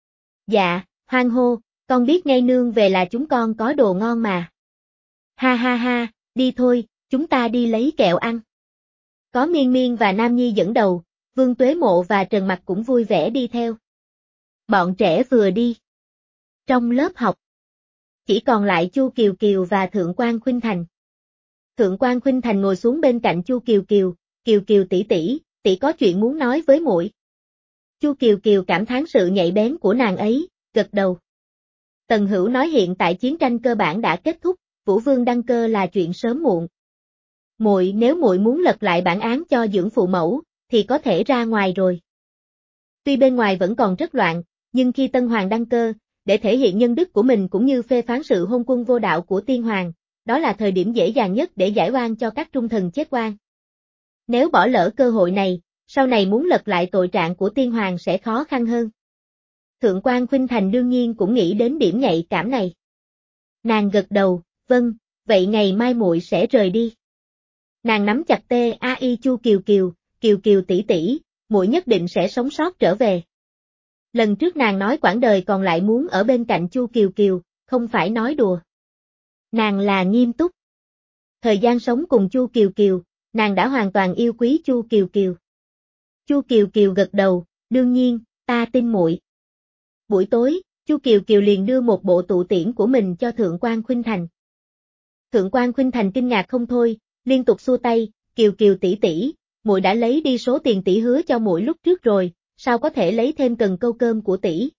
Dạ, hoan hô, con biết ngay nương về là chúng con có đồ ngon mà. Ha ha ha, đi thôi, chúng ta đi lấy kẹo ăn. Có Miên Miên và Nam Nhi dẫn đầu, Vương Tuế Mộ và Trần Mặc cũng vui vẻ đi theo. Bọn trẻ vừa đi. Trong lớp học, chỉ còn lại Chu Kiều Kiều và Thượng quan Khuynh Thành. Thượng quan Khuynh Thành ngồi xuống bên cạnh Chu Kiều Kiều, Kiều Kiều tỷ tỷ, tỷ có chuyện muốn nói với muội. Chu Kiều Kiều cảm thán sự nhạy bén của nàng ấy, gật đầu. Tần Hữu nói hiện tại chiến tranh cơ bản đã kết thúc, Vũ Vương đăng cơ là chuyện sớm muộn. Muội nếu muội muốn lật lại bản án cho dưỡng phụ mẫu, thì có thể ra ngoài rồi. Tuy bên ngoài vẫn còn rất loạn, nhưng khi Tân Hoàng đăng cơ, để thể hiện nhân đức của mình cũng như phê phán sự hôn quân vô đạo của Tiên Hoàng, đó là thời điểm dễ dàng nhất để giải oan cho các trung thần chết oan. Nếu bỏ lỡ cơ hội này, sau này muốn lật lại tội trạng của Tiên Hoàng sẽ khó khăn hơn. Thượng quan Khuynh Thành đương nhiên cũng nghĩ đến điểm nhạy cảm này. Nàng gật đầu, vâng, vậy ngày mai muội sẽ rời đi. Nàng nắm chặt tay ai Chu Kiều Kiều, Kiều Kiều tỷ tỷ, muội nhất định sẽ sống sót trở về. Lần trước nàng nói quãng đời còn lại muốn ở bên cạnh Chu Kiều Kiều, không phải nói đùa. Nàng là nghiêm túc. Thời gian sống cùng Chu Kiều Kiều, nàng đã hoàn toàn yêu quý Chu Kiều Kiều. Chu Kiều Kiều gật đầu, đương nhiên, ta tin muội. Buổi tối, Chu Kiều Kiều liền đưa một bộ tụ tiễn của mình cho Thượng quan Khuynh Thành. Thượng quan Khuynh Thành kinh ngạc không thôi, liên tục xua tay, Kiều Kiều tỷ tỷ, muội đã lấy đi số tiền tỷ hứa cho muội lúc trước rồi, sao có thể lấy thêm cần câu cơm của tỷ.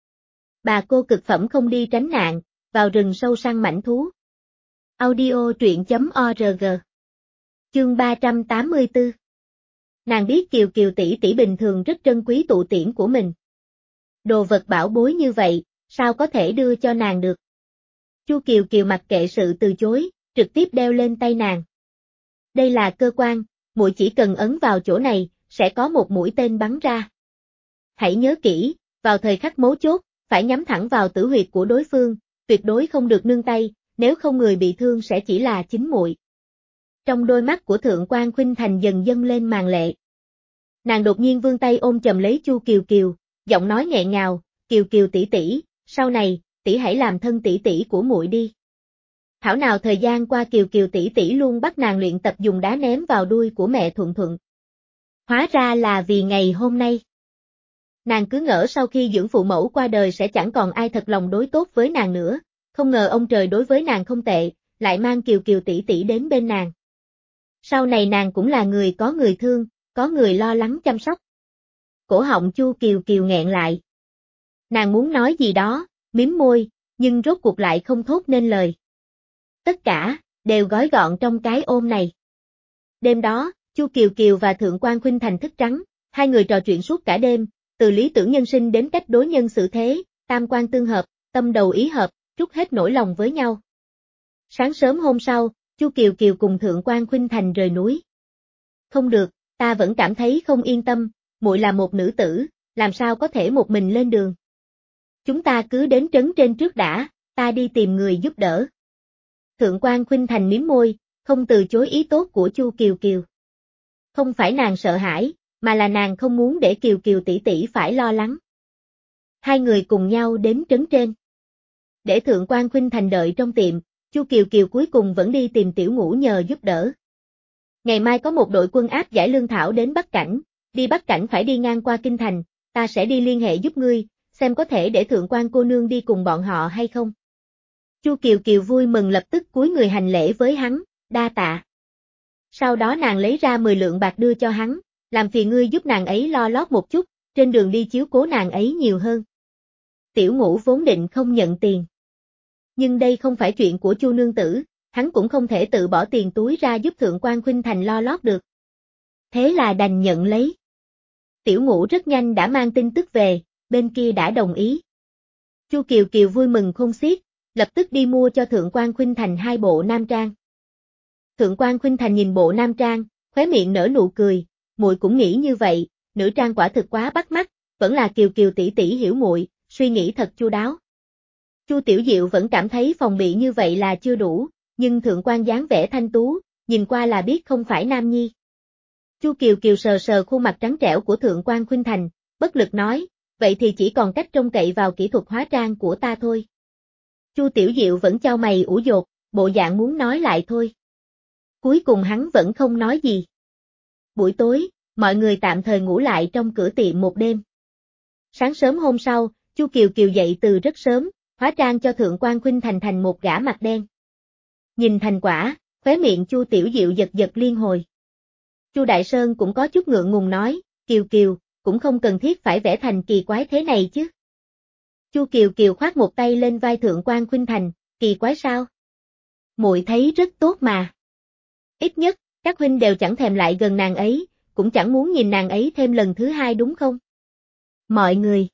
Bà cô cực phẩm không đi tránh nạn, vào rừng sâu săn mãnh thú. Audio truyện chấm org. Chương ba trăm tám mươi tư. Nàng biết Kiều Kiều tỷ tỷ bình thường rất trân quý tụ tiễn của mình. Đồ vật bảo bối như vậy, sao có thể đưa cho nàng được. Chu Kiều Kiều mặc kệ sự từ chối, trực tiếp đeo lên tay nàng. Đây là cơ quan, muội chỉ cần ấn vào chỗ này, sẽ có một mũi tên bắn ra. Hãy nhớ kỹ, vào thời khắc mấu chốt, phải nhắm thẳng vào tử huyệt của đối phương, tuyệt đối không được nương tay, nếu không người bị thương sẽ chỉ là chính muội. Trong đôi mắt của Thượng quan Khuynh Thành dần dâng lên màn lệ. Nàng đột nhiên vươn tay ôm chầm lấy Chu Kiều Kiều, giọng nói nghẹn ngào, "Kiều Kiều tỷ tỷ, sau này, tỷ hãy làm thân tỷ tỷ của muội đi." Thảo nào thời gian qua Kiều Kiều tỷ tỷ luôn bắt nàng luyện tập dùng đá ném vào đuôi của mẹ Thuận Thuận. Hóa ra là vì ngày hôm nay. Nàng cứ ngỡ sau khi dưỡng phụ mẫu qua đời sẽ chẳng còn ai thật lòng đối tốt với nàng nữa, không ngờ ông trời đối với nàng không tệ, lại mang Kiều Kiều tỷ tỷ đến bên nàng. Sau này nàng cũng là người có người thương, có người lo lắng chăm sóc. Cổ họng Chu Kiều Kiều nghẹn lại. Nàng muốn nói gì đó, mím môi, nhưng rốt cuộc lại không thốt nên lời. Tất cả, đều gói gọn trong cái ôm này. Đêm đó, Chu Kiều Kiều và Thượng quan Khuynh Thành thức trắng, hai người trò chuyện suốt cả đêm, từ lý tưởng nhân sinh đến cách đối nhân xử thế, tam quan tương hợp, tâm đầu ý hợp, trút hết nỗi lòng với nhau. Sáng sớm hôm sau, Chu Kiều Kiều cùng Thượng quan Khuynh Thành rời núi. Không được, ta vẫn cảm thấy không yên tâm, muội là một nữ tử, làm sao có thể một mình lên đường. Chúng ta cứ đến trấn trên trước đã, ta đi tìm người giúp đỡ. Thượng quan Khuynh Thành mím môi, không từ chối ý tốt của Chu Kiều Kiều. Không phải nàng sợ hãi, mà là nàng không muốn để Kiều Kiều tỷ tỷ phải lo lắng. Hai người cùng nhau đến trấn trên. Để Thượng quan Khuynh Thành đợi trong tiệm, Chu Kiều Kiều cuối cùng vẫn đi tìm Tiểu Ngũ nhờ giúp đỡ. Ngày mai có một đội quân áp giải lương thảo đến Bắc Cảnh, đi Bắc Cảnh phải đi ngang qua Kinh Thành, ta sẽ đi liên hệ giúp ngươi, xem có thể để Thượng quan cô nương đi cùng bọn họ hay không. Chu Kiều Kiều vui mừng lập tức cúi người hành lễ với hắn, đa tạ. Sau đó nàng lấy ra mười lượng bạc đưa cho hắn, làm phiền ngươi giúp nàng ấy lo lót một chút, trên đường đi chiếu cố nàng ấy nhiều hơn. Tiểu Ngũ vốn định không nhận tiền. Nhưng đây không phải chuyện của Chu nương tử, hắn cũng không thể tự bỏ tiền túi ra giúp Thượng quan Khuynh Thành lo lót được. Thế là đành nhận lấy. Tiểu Ngũ rất nhanh đã mang tin tức về, bên kia đã đồng ý. Chu Kiều Kiều vui mừng khôn xiết, lập tức đi mua cho Thượng quan Khuynh Thành hai bộ nam trang. Thượng quan Khuynh Thành nhìn bộ nam trang, khóe miệng nở nụ cười, muội cũng nghĩ như vậy, nữ trang quả thực quá bắt mắt, vẫn là Kiều Kiều tỷ tỷ hiểu muội, suy nghĩ thật chu đáo. Chu Tiểu Diệu vẫn cảm thấy phòng bị như vậy là chưa đủ, nhưng Thượng quan dáng vẻ thanh tú, nhìn qua là biết không phải nam nhi. Chu Kiều Kiều sờ sờ khuôn mặt trắng trẻo của Thượng quan Khuynh Thành, bất lực nói, vậy thì chỉ còn cách trông cậy vào kỹ thuật hóa trang của ta thôi. Chu Tiểu Diệu vẫn chau mày ủ dột, bộ dạng muốn nói lại thôi. Cuối cùng hắn vẫn không nói gì. Buổi tối, mọi người tạm thời ngủ lại trong cửa tiệm một đêm. Sáng sớm hôm sau, Chu Kiều Kiều dậy từ rất sớm, hóa trang cho Thượng quan Khuynh Thành thành một gã mặt đen. Nhìn thành quả, khóe miệng Chu Tiểu Diệu giật giật liên hồi. Chu Đại Sơn cũng có chút ngượng ngùng nói, Kiều Kiều, cũng không cần thiết phải vẽ thành kỳ quái thế này chứ. Chu Kiều Kiều khoác một tay lên vai Thượng quan Khuynh Thành, kỳ quái sao? Muội thấy rất tốt mà. Ít nhất, các huynh đều chẳng thèm lại gần nàng ấy, cũng chẳng muốn nhìn nàng ấy thêm lần thứ hai đúng không? Mọi người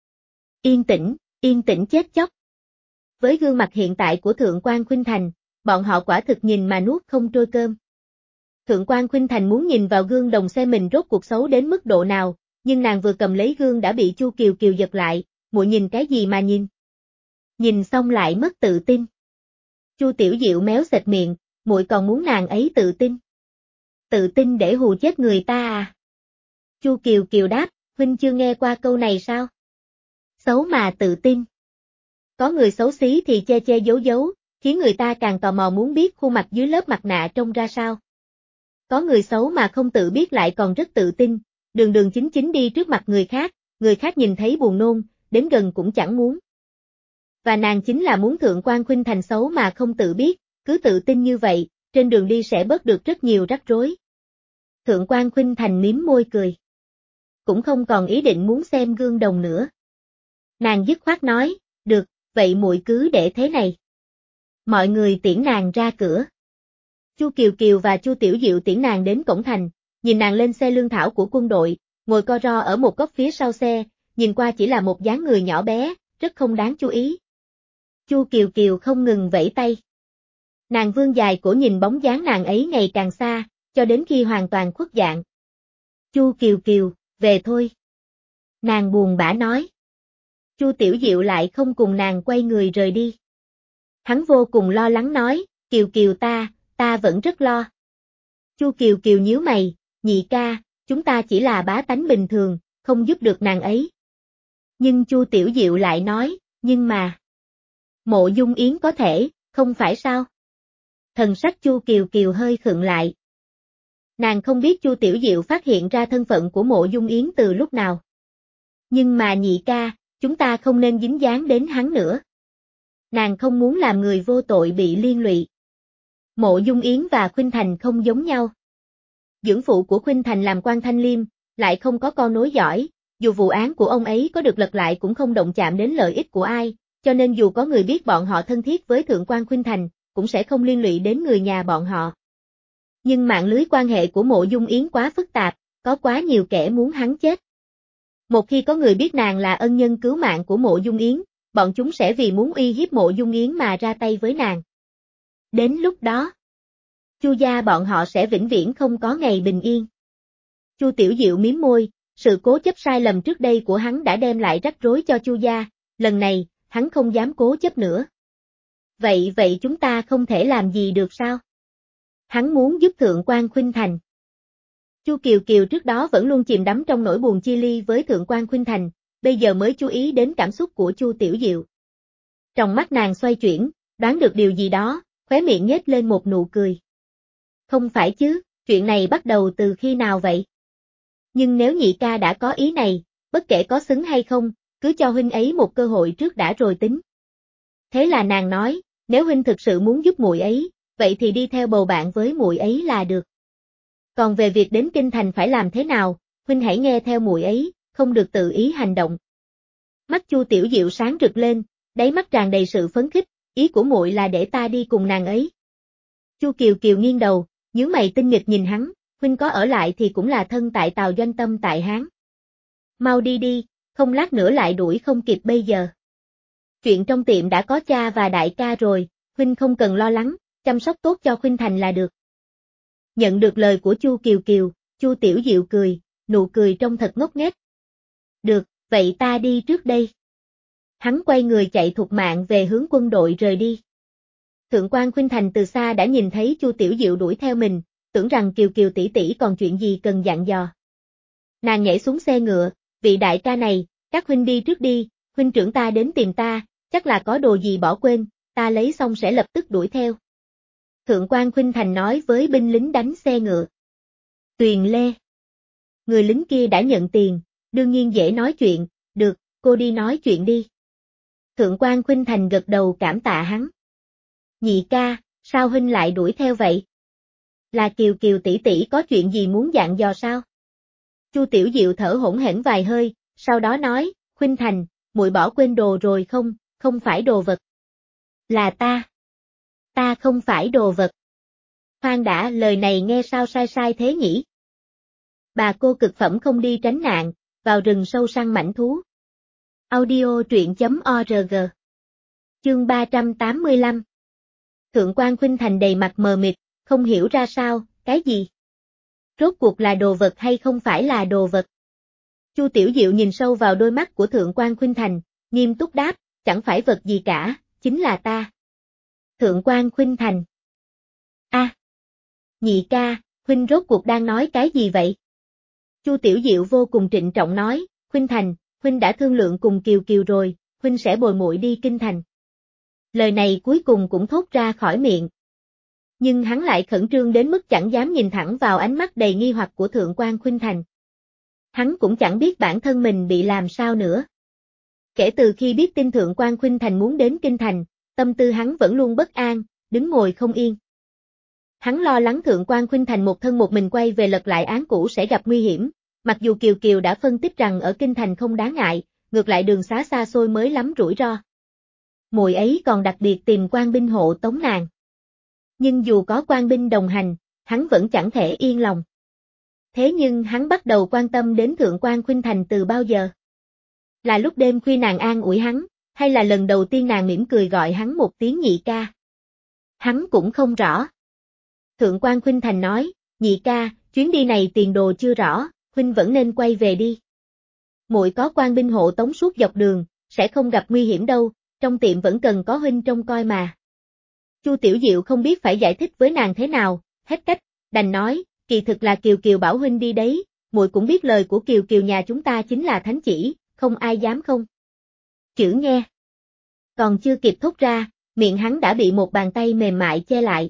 yên tĩnh, yên tĩnh chết chóc. Với gương mặt hiện tại của Thượng quan Khuynh Thành, bọn họ quả thực nhìn mà nuốt không trôi cơm. Thượng quan Khuynh Thành muốn nhìn vào gương đồng xem mình rốt cuộc xấu đến mức độ nào, nhưng nàng vừa cầm lấy gương đã bị Chu Kiều Kiều giật lại, muội nhìn cái gì mà nhìn? Nhìn xong lại mất tự tin. Chu Tiểu Diệu méo xẹt miệng, muội còn muốn nàng ấy tự tin. Tự tin để hù chết người ta à? Chu Kiều Kiều đáp, huynh chưa nghe qua câu này sao? Xấu mà tự tin. Có người xấu xí thì che che giấu giấu, khiến người ta càng tò mò muốn biết khuôn mặt dưới lớp mặt nạ trông ra sao. Có người xấu mà không tự biết lại còn rất tự tin, đường đường chính chính đi trước mặt người khác, người khác nhìn thấy buồn nôn, đến gần cũng chẳng muốn. Và nàng chính là muốn Thượng quan Khuynh Thành xấu mà không tự biết, cứ tự tin như vậy, trên đường đi sẽ bớt được rất nhiều rắc rối. Thượng quan Khuynh Thành mím môi cười. cũng không còn ý định muốn xem gương đồng nữa. Nàng dứt khoát nói, được, vậy muội cứ để thế này. Mọi người tiễn nàng ra cửa. Chu Kiều Kiều và Chu Tiểu Diệu tiễn nàng đến cổng thành, nhìn nàng lên xe lương thảo của quân đội, ngồi co ro ở một góc phía sau xe, nhìn qua chỉ là một dáng người nhỏ bé, rất không đáng chú ý. Chu Kiều Kiều không ngừng vẫy tay. Nàng vươn dài cổ nhìn bóng dáng nàng ấy ngày càng xa, cho đến khi hoàn toàn khuất dạng. Chu Kiều Kiều, về thôi. Nàng buồn bã nói. Chu Tiểu Diệu lại không cùng nàng quay người rời đi. Hắn vô cùng lo lắng nói, Kiều Kiều ta, ta vẫn rất lo. Chu Kiều Kiều nhíu mày, nhị ca, chúng ta chỉ là bá tánh bình thường, không giúp được nàng ấy. Nhưng Chu Tiểu Diệu lại nói, nhưng mà... Mộ Dung Yến có thể, không phải sao? Thần sắc Chu Kiều Kiều hơi khựng lại. Nàng không biết Chu Tiểu Diệu phát hiện ra thân phận của Mộ Dung Yến từ lúc nào. Nhưng mà nhị ca, chúng ta không nên dính dáng đến hắn nữa. Nàng không muốn làm người vô tội bị liên lụy. Mộ Dung Yến và Khuynh Thành không giống nhau. Dưỡng phụ của Khuynh Thành làm quan thanh liêm, lại không có con nối dõi, dù vụ án của ông ấy có được lật lại cũng không động chạm đến lợi ích của ai, cho nên dù có người biết bọn họ thân thiết với Thượng quan Khuynh Thành, cũng sẽ không liên lụy đến người nhà bọn họ. Nhưng mạng lưới quan hệ của Mộ Dung Yến quá phức tạp, có quá nhiều kẻ muốn hắn chết. Một khi có người biết nàng là ân nhân cứu mạng của Mộ Dung Yến, bọn chúng sẽ vì muốn uy hiếp Mộ Dung Yến mà ra tay với nàng. Đến lúc đó, Chu gia bọn họ sẽ vĩnh viễn không có ngày bình yên. Chu Tiểu Diệu mím môi, sự cố chấp sai lầm trước đây của hắn đã đem lại rắc rối cho Chu gia, lần này, hắn không dám cố chấp nữa. Vậy vậy chúng ta không thể làm gì được sao? Hắn muốn giúp Thượng quan Khuynh Thành. Chu Kiều Kiều trước đó vẫn luôn chìm đắm trong nỗi buồn chia ly với Thượng quan Khuynh Thành, bây giờ mới chú ý đến cảm xúc của Chu Tiểu Diệu. Trong mắt nàng xoay chuyển, đoán được điều gì đó, khóe miệng nhếch lên một nụ cười. Không phải chứ, chuyện này bắt đầu từ khi nào vậy? Nhưng nếu nhị ca đã có ý này, bất kể có xứng hay không, cứ cho huynh ấy một cơ hội trước đã rồi tính. Thế là nàng nói, nếu huynh thực sự muốn giúp muội ấy, vậy thì đi theo bầu bạn với muội ấy là được. Còn về việc đến kinh thành phải làm thế nào, huynh hãy nghe theo muội ấy, không được tự ý hành động. Mắt Chu Tiểu Diệu sáng rực lên, đáy mắt tràn đầy sự phấn khích, ý của muội là để ta đi cùng nàng ấy. Chu Kiều Kiều nghiêng đầu, nhướng mày tinh nghịch nhìn hắn, huynh có ở lại thì cũng là thân tại Tào doanh tâm tại Hán. Mau đi đi, không lát nữa lại đuổi không kịp bây giờ. Chuyện trong tiệm đã có cha và đại ca rồi, huynh không cần lo lắng, chăm sóc tốt cho Khuynh Thành là được. Nhận được lời của Chu Kiều Kiều, Chu Tiểu Diệu cười, nụ cười trông thật ngốc nghếch. Được, vậy ta đi trước đây. Hắn quay người chạy thục mạng về hướng quân đội rời đi. Thượng quan Khuynh Thành từ xa đã nhìn thấy Chu Tiểu Diệu đuổi theo mình, tưởng rằng Kiều Kiều tỷ tỷ còn chuyện gì cần dặn dò. Nàng nhảy xuống xe ngựa, vị đại ca này, các huynh đi trước đi, huynh trưởng ta đến tìm ta, chắc là có đồ gì bỏ quên, ta lấy xong sẽ lập tức đuổi theo. Thượng quan Khuynh Thành nói với binh lính đánh xe ngựa. Tuyền Lê. Người lính kia đã nhận tiền, đương nhiên dễ nói chuyện, được, cô đi nói chuyện đi. Thượng quan Khuynh Thành gật đầu cảm tạ hắn. Nhị ca, sao huynh lại đuổi theo vậy? Là Kiều Kiều tỷ tỷ có chuyện gì muốn dặn dò sao? Chu Tiểu Diệu thở hổn hển vài hơi, sau đó nói, Khuynh Thành, muội bỏ quên đồ rồi không, không phải đồ vật. Là ta. Ta không phải đồ vật. Khoan đã, lời này nghe sao sai sai thế nhỉ? Bà cô cực phẩm không đi tránh nạn, vào rừng sâu săn mãnh thú. Audio truyện chấm org. Chương ba trăm tám mươi lăm. Thượng quan Khuynh Thành đầy mặt mờ mịt, không hiểu ra sao, cái gì? Rốt cuộc là đồ vật hay không phải là đồ vật? Chu Tiểu Diệu nhìn sâu vào đôi mắt của Thượng quan Khuynh Thành, nghiêm túc đáp, chẳng phải vật gì cả, chính là ta. Thượng quan Khuynh Thành. A. À, nhị ca, huynh rốt cuộc đang nói cái gì vậy? Chu Tiểu Diệu vô cùng trịnh trọng nói, Khuynh Thành, huynh đã thương lượng cùng Kiều Kiều rồi, huynh sẽ bồi muội đi kinh thành. Lời này cuối cùng cũng thốt ra khỏi miệng. Nhưng hắn lại khẩn trương đến mức chẳng dám nhìn thẳng vào ánh mắt đầy nghi hoặc của Thượng quan Khuynh Thành. Hắn cũng chẳng biết bản thân mình bị làm sao nữa. Kể từ khi biết tin Thượng quan Khuynh Thành muốn đến kinh thành, tâm tư hắn vẫn luôn bất an, đứng ngồi không yên. Hắn lo lắng Thượng quan Khuynh Thành một thân một mình quay về lật lại án cũ sẽ gặp nguy hiểm, Mặc dù Kiều Kiều đã phân tích rằng ở kinh thành không đáng ngại, ngược lại đường xá xa xôi mới lắm rủi ro. Muội ấy còn đặc biệt tìm quan binh hộ tống nàng. Nhưng dù có quan binh đồng hành, hắn vẫn chẳng thể yên lòng. Thế nhưng hắn bắt đầu quan tâm đến Thượng quan Khuynh Thành từ bao giờ? Là lúc đêm khuya nàng an ủi hắn, hay là lần đầu tiên nàng mỉm cười gọi hắn một tiếng nhị ca? Hắn cũng không rõ. Thượng quan Khuynh Thành nói, nhị ca, chuyến đi này tiền đồ chưa rõ, huynh vẫn nên quay về đi. Muội có quan binh hộ tống suốt dọc đường, sẽ không gặp nguy hiểm đâu, trong tiệm vẫn cần có huynh trông coi mà. Chu Tiểu Diệu không biết phải giải thích với nàng thế nào, hết cách, đành nói, kỳ thực là Kiều Kiều bảo huynh đi đấy, muội cũng biết lời của Kiều Kiều nhà chúng ta chính là thánh chỉ, không ai dám không. Chữ nghe. Còn chưa kịp thốt ra, miệng hắn đã bị một bàn tay mềm mại che lại.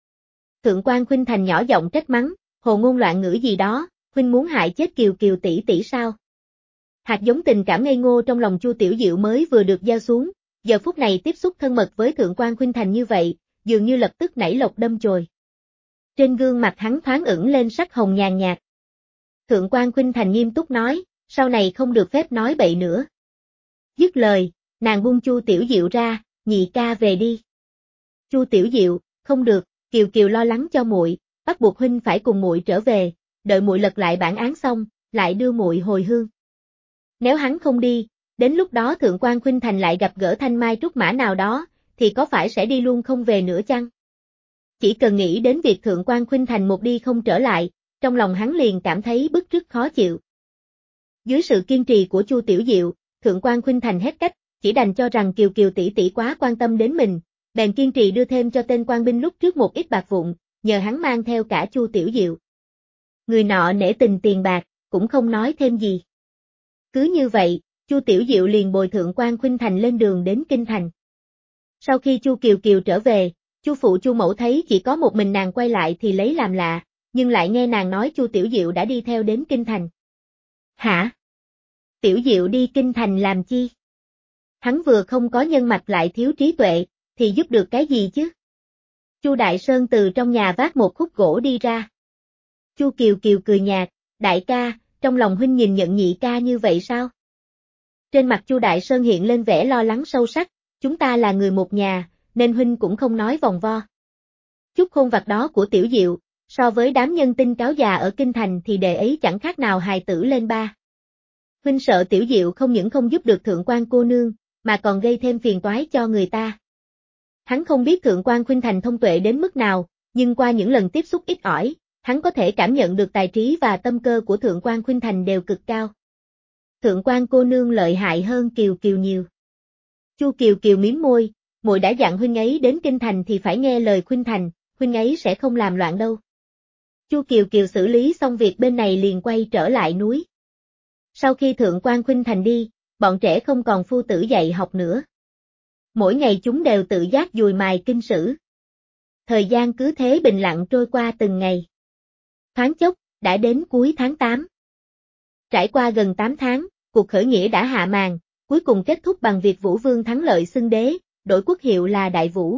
Thượng quan Khuynh Thành nhỏ giọng trách mắng, hồ ngôn loạn ngữ gì đó, huynh muốn hại chết Kiều Kiều tỷ tỷ sao? Hạt giống tình cảm ngây ngô trong lòng Chu Tiểu Diệu mới vừa được gieo xuống, giờ phút này tiếp xúc thân mật với Thượng quan Khuynh Thành như vậy, dường như lập tức nảy lộc đâm chồi. Trên gương mặt hắn thoáng ửng lên sắc hồng nhàn nhạt. Thượng quan Khuynh Thành nghiêm túc nói, sau này không được phép nói bậy nữa. Dứt lời, nàng buông Chu Tiểu Diệu ra, nhị ca về đi. Chu Tiểu Diệu, không được, Kiều Kiều lo lắng cho muội, bắt buộc huynh phải cùng muội trở về, đợi muội lật lại bản án xong, lại đưa muội hồi hương. Nếu hắn không đi, đến lúc đó Thượng quan Khuynh Thành lại gặp gỡ thanh mai trúc mã nào đó, thì có phải sẽ đi luôn không về nữa chăng? Chỉ cần nghĩ đến việc Thượng quan Khuynh Thành một đi không trở lại, trong lòng hắn liền cảm thấy bức rứt khó chịu. Dưới sự kiên trì của Chu Tiểu Diệu, Thượng quan Khuynh Thành hết cách, chỉ đành cho rằng Kiều Kiều tỷ tỷ quá quan tâm đến mình, bèn kiên trì đưa thêm cho tên quan binh lúc trước một ít bạc vụn, nhờ hắn mang theo cả Chu Tiểu Diệu. Người nọ nể tình tiền bạc, cũng không nói thêm gì. Cứ như vậy, Chu Tiểu Diệu liền bồi Thượng quan Khuynh Thành lên đường đến kinh thành. Sau khi Chu Kiều Kiều trở về, Chu phụ Chu mẫu thấy chỉ có một mình nàng quay lại thì lấy làm lạ, nhưng lại nghe nàng nói Chu Tiểu Diệu đã đi theo đến kinh thành. Hả? Tiểu Diệu đi kinh thành làm chi? Hắn vừa không có nhân mạch lại thiếu trí tuệ, thì giúp được cái gì chứ? Chu Đại Sơn từ trong nhà vác một khúc gỗ đi ra. Chu Kiều Kiều cười nhạt, đại ca, trong lòng huynh nhìn nhận nhị ca như vậy sao? Trên mặt Chu Đại Sơn hiện lên vẻ lo lắng sâu sắc, chúng ta là người một nhà, nên huynh cũng không nói vòng vo. Chút khôn vặt đó của Tiểu Diệu, so với đám nhân tinh cáo già ở kinh thành thì đệ ấy chẳng khác nào hài tử lên ba. Huynh sợ Tiểu Diệu không những không giúp được Thượng quan cô nương, mà còn gây thêm phiền toái cho người ta. Hắn không biết Thượng quan Khuynh Thành thông tuệ đến mức nào, nhưng qua những lần tiếp xúc ít ỏi, hắn có thể cảm nhận được tài trí và tâm cơ của Thượng quan Khuynh Thành đều cực cao. Thượng quan cô nương lợi hại hơn Kiều Kiều nhiều. Chu Kiều Kiều mím môi, muội đã dặn huynh ấy đến kinh thành thì phải nghe lời Khuynh Thành, huynh ấy sẽ không làm loạn đâu. Chu Kiều Kiều xử lý xong việc bên này liền quay trở lại núi. Sau khi Thượng quan Khuynh Thành đi, bọn trẻ không còn phu tử dạy học nữa. Mỗi ngày chúng đều tự giác dùi mài kinh sử. Thời gian cứ thế bình lặng trôi qua từng ngày. Thoáng chốc, đã đến cuối tháng tám. Trải qua gần tám tháng, cuộc khởi nghĩa đã hạ màn, cuối cùng kết thúc bằng việc Vũ Vương thắng lợi xưng đế, đổi quốc hiệu là Đại Vũ.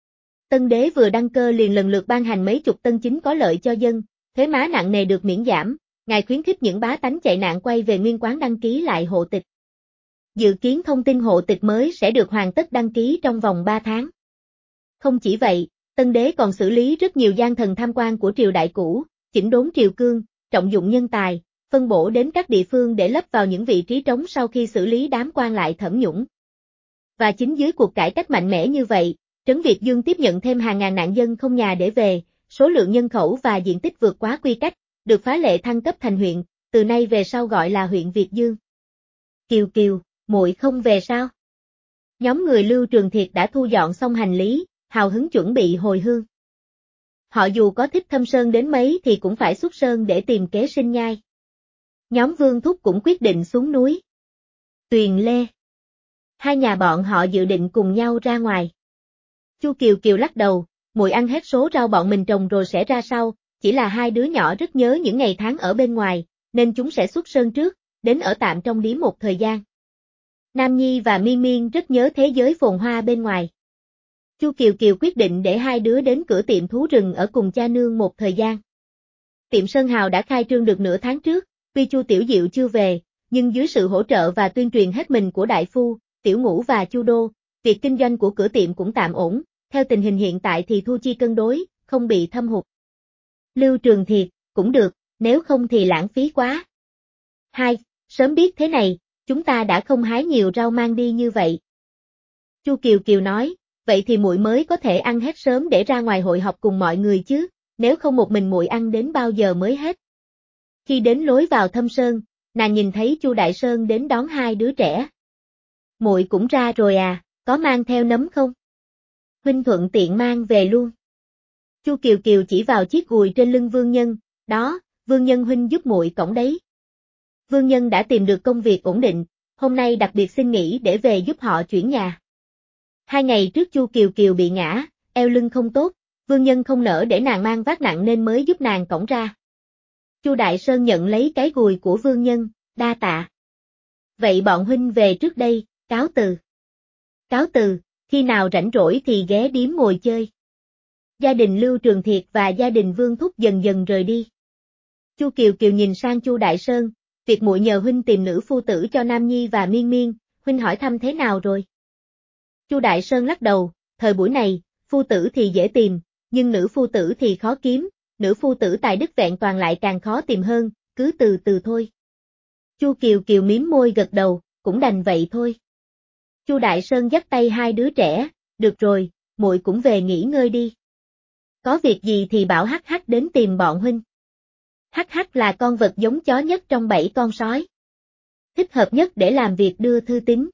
Tân đế vừa đăng cơ liền lần lượt ban hành mấy chục tân chính có lợi cho dân, thuế má nặng nề được miễn giảm, ngài khuyến khích những bá tánh chạy nạn quay về nguyên quán đăng ký lại hộ tịch. Dự kiến thông tin hộ tịch mới sẽ được hoàn tất đăng ký trong vòng ba tháng. Không chỉ vậy, tân đế còn xử lý rất nhiều gian thần tham quan của triều đại cũ, chỉnh đốn triều cương, trọng dụng nhân tài, phân bổ đến các địa phương để lấp vào những vị trí trống sau khi xử lý đám quan lại thẩm nhũng. Và chính dưới cuộc cải cách mạnh mẽ như vậy, Trấn Việt Dương tiếp nhận thêm hàng ngàn nạn dân không nhà để về, số lượng nhân khẩu và diện tích vượt quá quy cách, được phá lệ thăng cấp thành huyện, từ nay về sau gọi là huyện Việt Dương. Kiều Kiều, muội không về sao? Nhóm người Lưu Trường Thiệt đã thu dọn xong hành lý, hào hứng chuẩn bị hồi hương. Họ dù có thích thâm sơn đến mấy thì cũng phải xuất sơn để tìm kế sinh nhai. Nhóm Vương Thúc cũng quyết định xuống núi. Tuyền Lê. Hai nhà bọn họ dự định cùng nhau ra ngoài. Chu Kiều Kiều lắc đầu, muội ăn hết số rau bọn mình trồng rồi sẽ ra sau, chỉ là hai đứa nhỏ rất nhớ những ngày tháng ở bên ngoài, nên chúng sẽ xuất sơn trước, đến ở tạm trong điếm một thời gian. Nam Nhi và Miên Miên rất nhớ thế giới phồn hoa bên ngoài. Chu Kiều Kiều quyết định để hai đứa đến cửa tiệm thú rừng ở cùng cha nương một thời gian. Tiệm Sơn Hào đã khai trương được nửa tháng trước, Tuy Chu Tiểu Diệu chưa về, nhưng dưới sự hỗ trợ và tuyên truyền hết mình của đại phu, Tiểu Ngũ và Chu Đô, việc kinh doanh của cửa tiệm cũng tạm ổn, theo tình hình hiện tại thì thu chi cân đối, không bị thâm hụt. Lưu Trường thiệt, cũng được, nếu không thì lãng phí quá. Hai, sớm biết thế này, chúng ta đã không hái nhiều rau mang đi như vậy. Chu Kiều Kiều nói, vậy thì muội mới có thể ăn hết sớm để ra ngoài hội họp cùng mọi người chứ, nếu không một mình muội ăn đến bao giờ mới hết. Khi đến lối vào Thâm Sơn, nàng nhìn thấy Chu Đại Sơn đến đón hai đứa trẻ. Muội cũng ra rồi à, có mang theo nấm không? Huynh thuận tiện mang về luôn. Chu Kiều Kiều chỉ vào chiếc gùi trên lưng Vương Nhân, đó, Vương Nhân huynh giúp muội cõng đấy. Vương Nhân đã tìm được công việc ổn định, hôm nay đặc biệt xin nghỉ để về giúp họ chuyển nhà. Hai ngày trước Chu Kiều Kiều bị ngã, eo lưng không tốt, Vương Nhân không nỡ để nàng mang vác nặng nên mới giúp nàng cõng ra. Chu Đại Sơn nhận lấy cái gùi của Vương Nhân, đa tạ. Vậy bọn huynh về trước đây, cáo từ. Cáo từ, khi nào rảnh rỗi thì ghé điếm ngồi chơi. Gia đình Lưu Trường Thiệt và gia đình Vương Thúc dần dần rời đi. Chu Kiều Kiều nhìn sang Chu Đại Sơn, việc muội nhờ huynh tìm nữ phu tử cho Nam Nhi và Miên Miên, huynh hỏi thăm thế nào rồi? Chu Đại Sơn lắc đầu, thời buổi này, phu tử thì dễ tìm, nhưng nữ phu tử thì khó kiếm, nữ phu tử tài đức vẹn toàn lại càng khó tìm hơn, cứ từ từ thôi. Chu Kiều Kiều mím môi gật đầu, cũng đành vậy thôi. Chu Đại Sơn dắt tay hai đứa trẻ, được rồi, muội cũng về nghỉ ngơi đi. Có việc gì thì bảo Hắc Hắc đến tìm bọn huynh. Hắc Hắc là con vật giống chó nhất trong bảy con sói. Thích hợp nhất để làm việc đưa thư tín.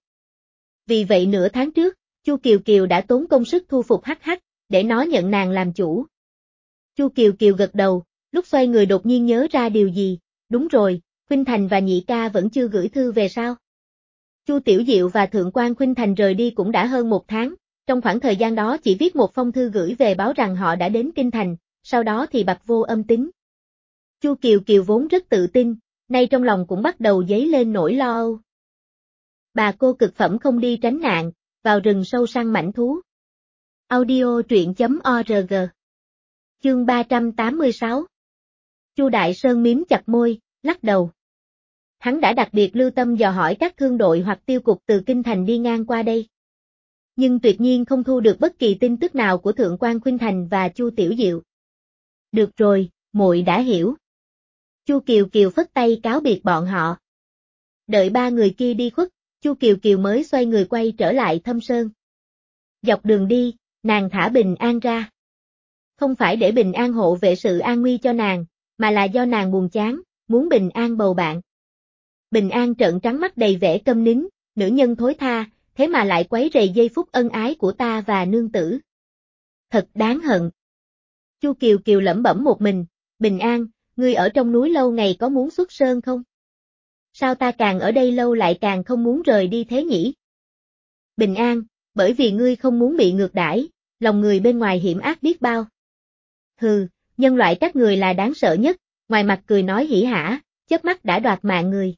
Vì vậy nửa tháng trước, Chu Kiều Kiều đã tốn công sức thu phục Hắc Hắc, để nó nhận nàng làm chủ. Chu Kiều Kiều gật đầu, lúc xoay người đột nhiên nhớ ra điều gì, đúng rồi, Khuynh Thành và Nhị ca vẫn chưa gửi thư về sao? Chu Tiểu Diệu và Thượng quan Khuynh Thành rời đi cũng đã hơn một tháng, trong khoảng thời gian đó chỉ viết một phong thư gửi về báo rằng họ đã đến Kinh Thành, sau đó thì bặt vô âm tín. Chu Kiều Kiều vốn rất tự tin, nay trong lòng cũng bắt đầu dấy lên nỗi lo âu. Bà cô cực phẩm không đi tránh nạn, vào rừng sâu săn mãnh thú. Audio truyện chấm org. Chương ba trăm tám mươi sáu. Chu Đại Sơn mím chặt môi, lắc đầu. Hắn đã đặc biệt lưu tâm dò hỏi các thương đội hoặc tiêu cục từ Kinh Thành đi ngang qua đây. Nhưng tuyệt nhiên không thu được bất kỳ tin tức nào của Thượng quan Khuynh Thành và Chu Tiểu Diệu. Được rồi, muội đã hiểu. Chu Kiều Kiều phất tay cáo biệt bọn họ. Đợi ba người kia đi khuất, Chu Kiều Kiều mới xoay người quay trở lại Thâm Sơn. Dọc đường đi, nàng thả Bình An ra. Không phải để Bình An hộ vệ sự an nguy cho nàng, mà là do nàng buồn chán, muốn Bình An bầu bạn. Bình An trợn trắng mắt đầy vẻ câm nín, nữ nhân thối tha, thế mà lại quấy rầy giây phút ân ái của ta và nương tử. Thật đáng hận. Chu Kiều Kiều lẩm bẩm một mình, Bình An, ngươi ở trong núi lâu ngày có muốn xuất sơn không? Sao ta càng ở đây lâu lại càng không muốn rời đi thế nhỉ? Bình An, bởi vì ngươi không muốn bị ngược đãi, lòng người bên ngoài hiểm ác biết bao. Hừ, nhân loại các người là đáng sợ nhất, ngoài mặt cười nói hỉ hả, chớp mắt đã đoạt mạng người.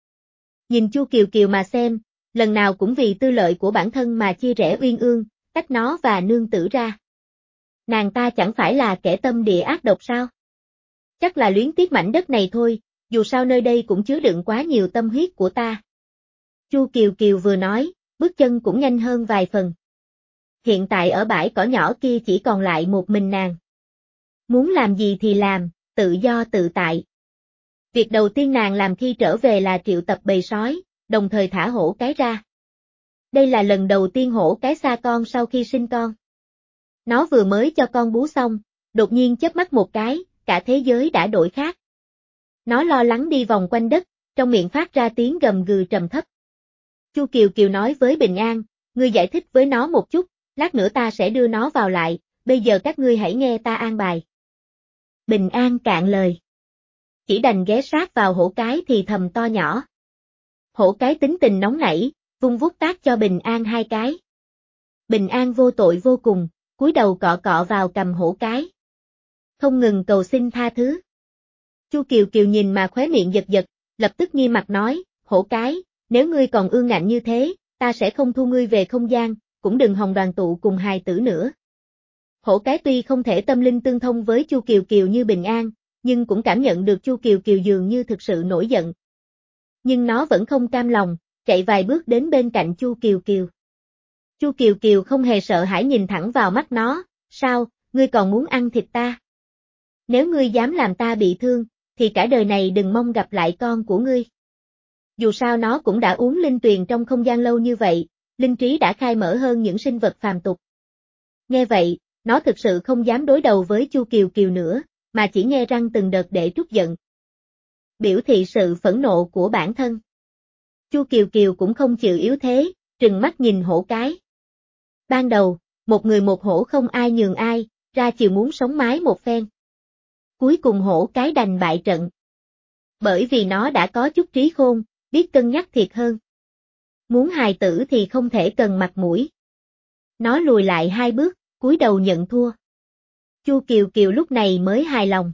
Nhìn Chu Kiều Kiều mà xem, lần nào cũng vì tư lợi của bản thân mà chia rẽ uyên ương, tách nó và nương tử ra. Nàng ta chẳng phải là kẻ tâm địa ác độc sao? Chắc là luyến tiếc mảnh đất này thôi, dù sao nơi đây cũng chứa đựng quá nhiều tâm huyết của ta. Chu Kiều Kiều vừa nói, bước chân cũng nhanh hơn vài phần. Hiện tại ở bãi cỏ nhỏ kia chỉ còn lại một mình nàng. Muốn làm gì thì làm, tự do tự tại. Việc đầu tiên nàng làm khi trở về là triệu tập bầy sói, đồng thời thả hổ cái ra. Đây là lần đầu tiên hổ cái xa con sau khi sinh con. Nó vừa mới cho con bú xong, đột nhiên chớp mắt một cái, cả thế giới đã đổi khác. Nó lo lắng đi vòng quanh đất, trong miệng phát ra tiếng gầm gừ trầm thấp. Chu Kiều Kiều nói với Bình An, ngươi giải thích với nó một chút, lát nữa ta sẽ đưa nó vào lại, bây giờ các ngươi hãy nghe ta an bài. Bình An cạn lời. Chỉ đành ghé sát vào hổ cái thì thầm to nhỏ. Hổ cái tính tình nóng nảy, vung vuốt tát cho Bình An hai cái. Bình An vô tội vô cùng, cúi đầu cọ cọ vào cầm hổ cái. Không ngừng cầu xin tha thứ. Chu Kiều Kiều nhìn mà khóe miệng giật giật, lập tức nghiêm mặt nói, hổ cái, nếu ngươi còn ương ngạnh như thế, ta sẽ không thu ngươi về không gian, cũng đừng hòng đoàn tụ cùng hài tử nữa. Hổ cái tuy không thể tâm linh tương thông với Chu Kiều Kiều như Bình An, nhưng cũng cảm nhận được Chu Kiều Kiều dường như thực sự nổi giận. Nhưng nó vẫn không cam lòng, chạy vài bước đến bên cạnh Chu Kiều Kiều. Chu Kiều Kiều không hề sợ hãi nhìn thẳng vào mắt nó, sao, ngươi còn muốn ăn thịt ta? Nếu ngươi dám làm ta bị thương, thì cả đời này đừng mong gặp lại con của ngươi. Dù sao nó cũng đã uống linh tuyền trong không gian lâu như vậy, linh trí đã khai mở hơn những sinh vật phàm tục. Nghe vậy, nó thực sự không dám đối đầu với Chu Kiều Kiều nữa, mà chỉ nhe răng từng đợt để trút giận. Biểu thị sự phẫn nộ của bản thân. Chu Kiều Kiều cũng không chịu yếu thế, trừng mắt nhìn hổ cái. Ban đầu, một người một hổ không ai nhường ai, ra chiều muốn sống mái một phen. Cuối cùng hổ cái đành bại trận. Bởi vì nó đã có chút trí khôn, biết cân nhắc thiệt hơn. Muốn hài tử thì không thể cần mặt mũi. Nó lùi lại hai bước, cúi đầu nhận thua. Chu Kiều Kiều lúc này mới hài lòng.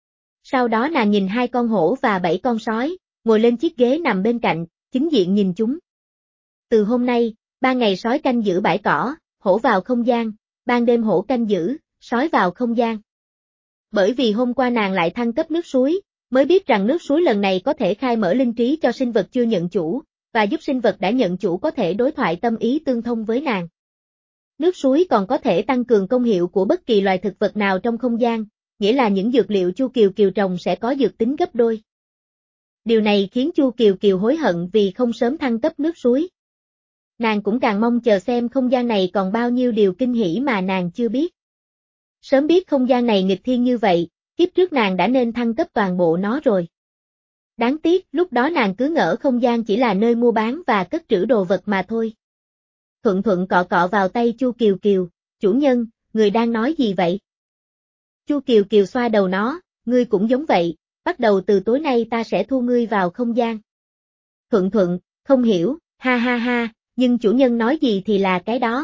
Sau đó nàng nhìn hai con hổ và bảy con sói, ngồi lên chiếc ghế nằm bên cạnh, chính diện nhìn chúng. Từ hôm nay, ban ngày sói canh giữ bãi cỏ, hổ vào không gian, ban đêm hổ canh giữ, sói vào không gian. Bởi vì hôm qua nàng lại thăng cấp nước suối, mới biết rằng nước suối lần này có thể khai mở linh trí cho sinh vật chưa nhận chủ, và giúp sinh vật đã nhận chủ có thể đối thoại tâm ý tương thông với nàng. Nước suối còn có thể tăng cường công hiệu của bất kỳ loài thực vật nào trong không gian, nghĩa là những dược liệu Chu Kiều Kiều trồng sẽ có dược tính gấp đôi. Điều này khiến Chu Kiều Kiều hối hận vì không sớm thăng cấp nước suối. Nàng cũng càng mong chờ xem không gian này còn bao nhiêu điều kinh hỉ mà nàng chưa biết. Sớm biết không gian này nghịch thiên như vậy, kiếp trước nàng đã nên thăng cấp toàn bộ nó rồi. Đáng tiếc, lúc đó nàng cứ ngỡ không gian chỉ là nơi mua bán và cất trữ đồ vật mà thôi. Thuận thuận cọ cọ vào tay Chu Kiều Kiều, chủ nhân, người đang nói gì vậy? Chu Kiều Kiều xoa đầu nó, ngươi cũng giống vậy, bắt đầu từ tối nay ta sẽ thu ngươi vào không gian. Thuận thuận, không hiểu, ha ha ha, nhưng chủ nhân nói gì thì là cái đó.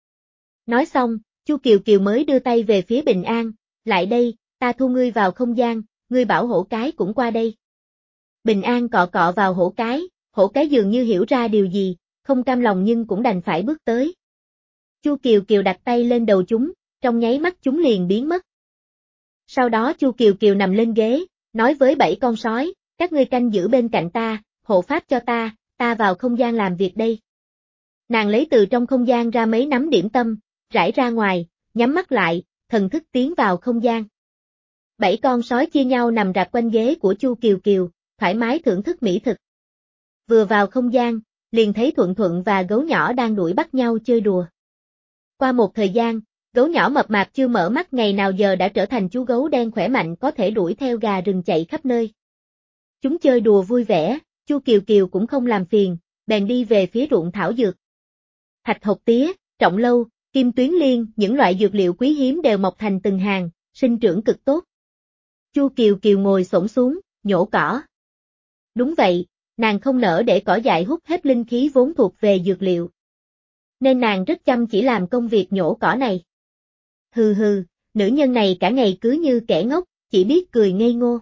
Nói xong, Chu Kiều Kiều mới đưa tay về phía Bình An, lại đây, ta thu ngươi vào không gian, ngươi bảo hổ cái cũng qua đây. Bình An cọ cọ vào hổ cái, hổ cái dường như hiểu ra điều gì, không cam lòng nhưng cũng đành phải bước tới. Chu Kiều Kiều đặt tay lên đầu chúng, trong nháy mắt chúng liền biến mất. Sau đó Chu Kiều Kiều nằm lên ghế, nói với bảy con sói, các ngươi canh giữ bên cạnh ta, hộ pháp cho ta, ta vào không gian làm việc đây. Nàng lấy từ trong không gian ra mấy nắm điểm tâm, rải ra ngoài, nhắm mắt lại, thần thức tiến vào không gian. Bảy con sói chia nhau nằm rạp quanh ghế của Chu Kiều Kiều, thoải mái thưởng thức mỹ thực. Vừa vào không gian, liền thấy Thuận Thuận và gấu nhỏ đang đuổi bắt nhau chơi đùa. Qua một thời gian, gấu nhỏ mập mạp chưa mở mắt ngày nào giờ đã trở thành chú gấu đen khỏe mạnh có thể đuổi theo gà rừng chạy khắp nơi. Chúng chơi đùa vui vẻ, Chu Kiều Kiều cũng không làm phiền, bèn đi về phía ruộng thảo dược. Thạch hộc tía, trọng lâu, kim tuyến liên, những loại dược liệu quý hiếm đều mọc thành từng hàng, sinh trưởng cực tốt. Chu Kiều Kiều ngồi xổm xuống, nhổ cỏ. Đúng vậy, nàng không nỡ để cỏ dại hút hết linh khí vốn thuộc về dược liệu. Nên nàng rất chăm chỉ làm công việc nhổ cỏ này. Hừ hừ, nữ nhân này cả ngày cứ như kẻ ngốc, chỉ biết cười ngây ngô.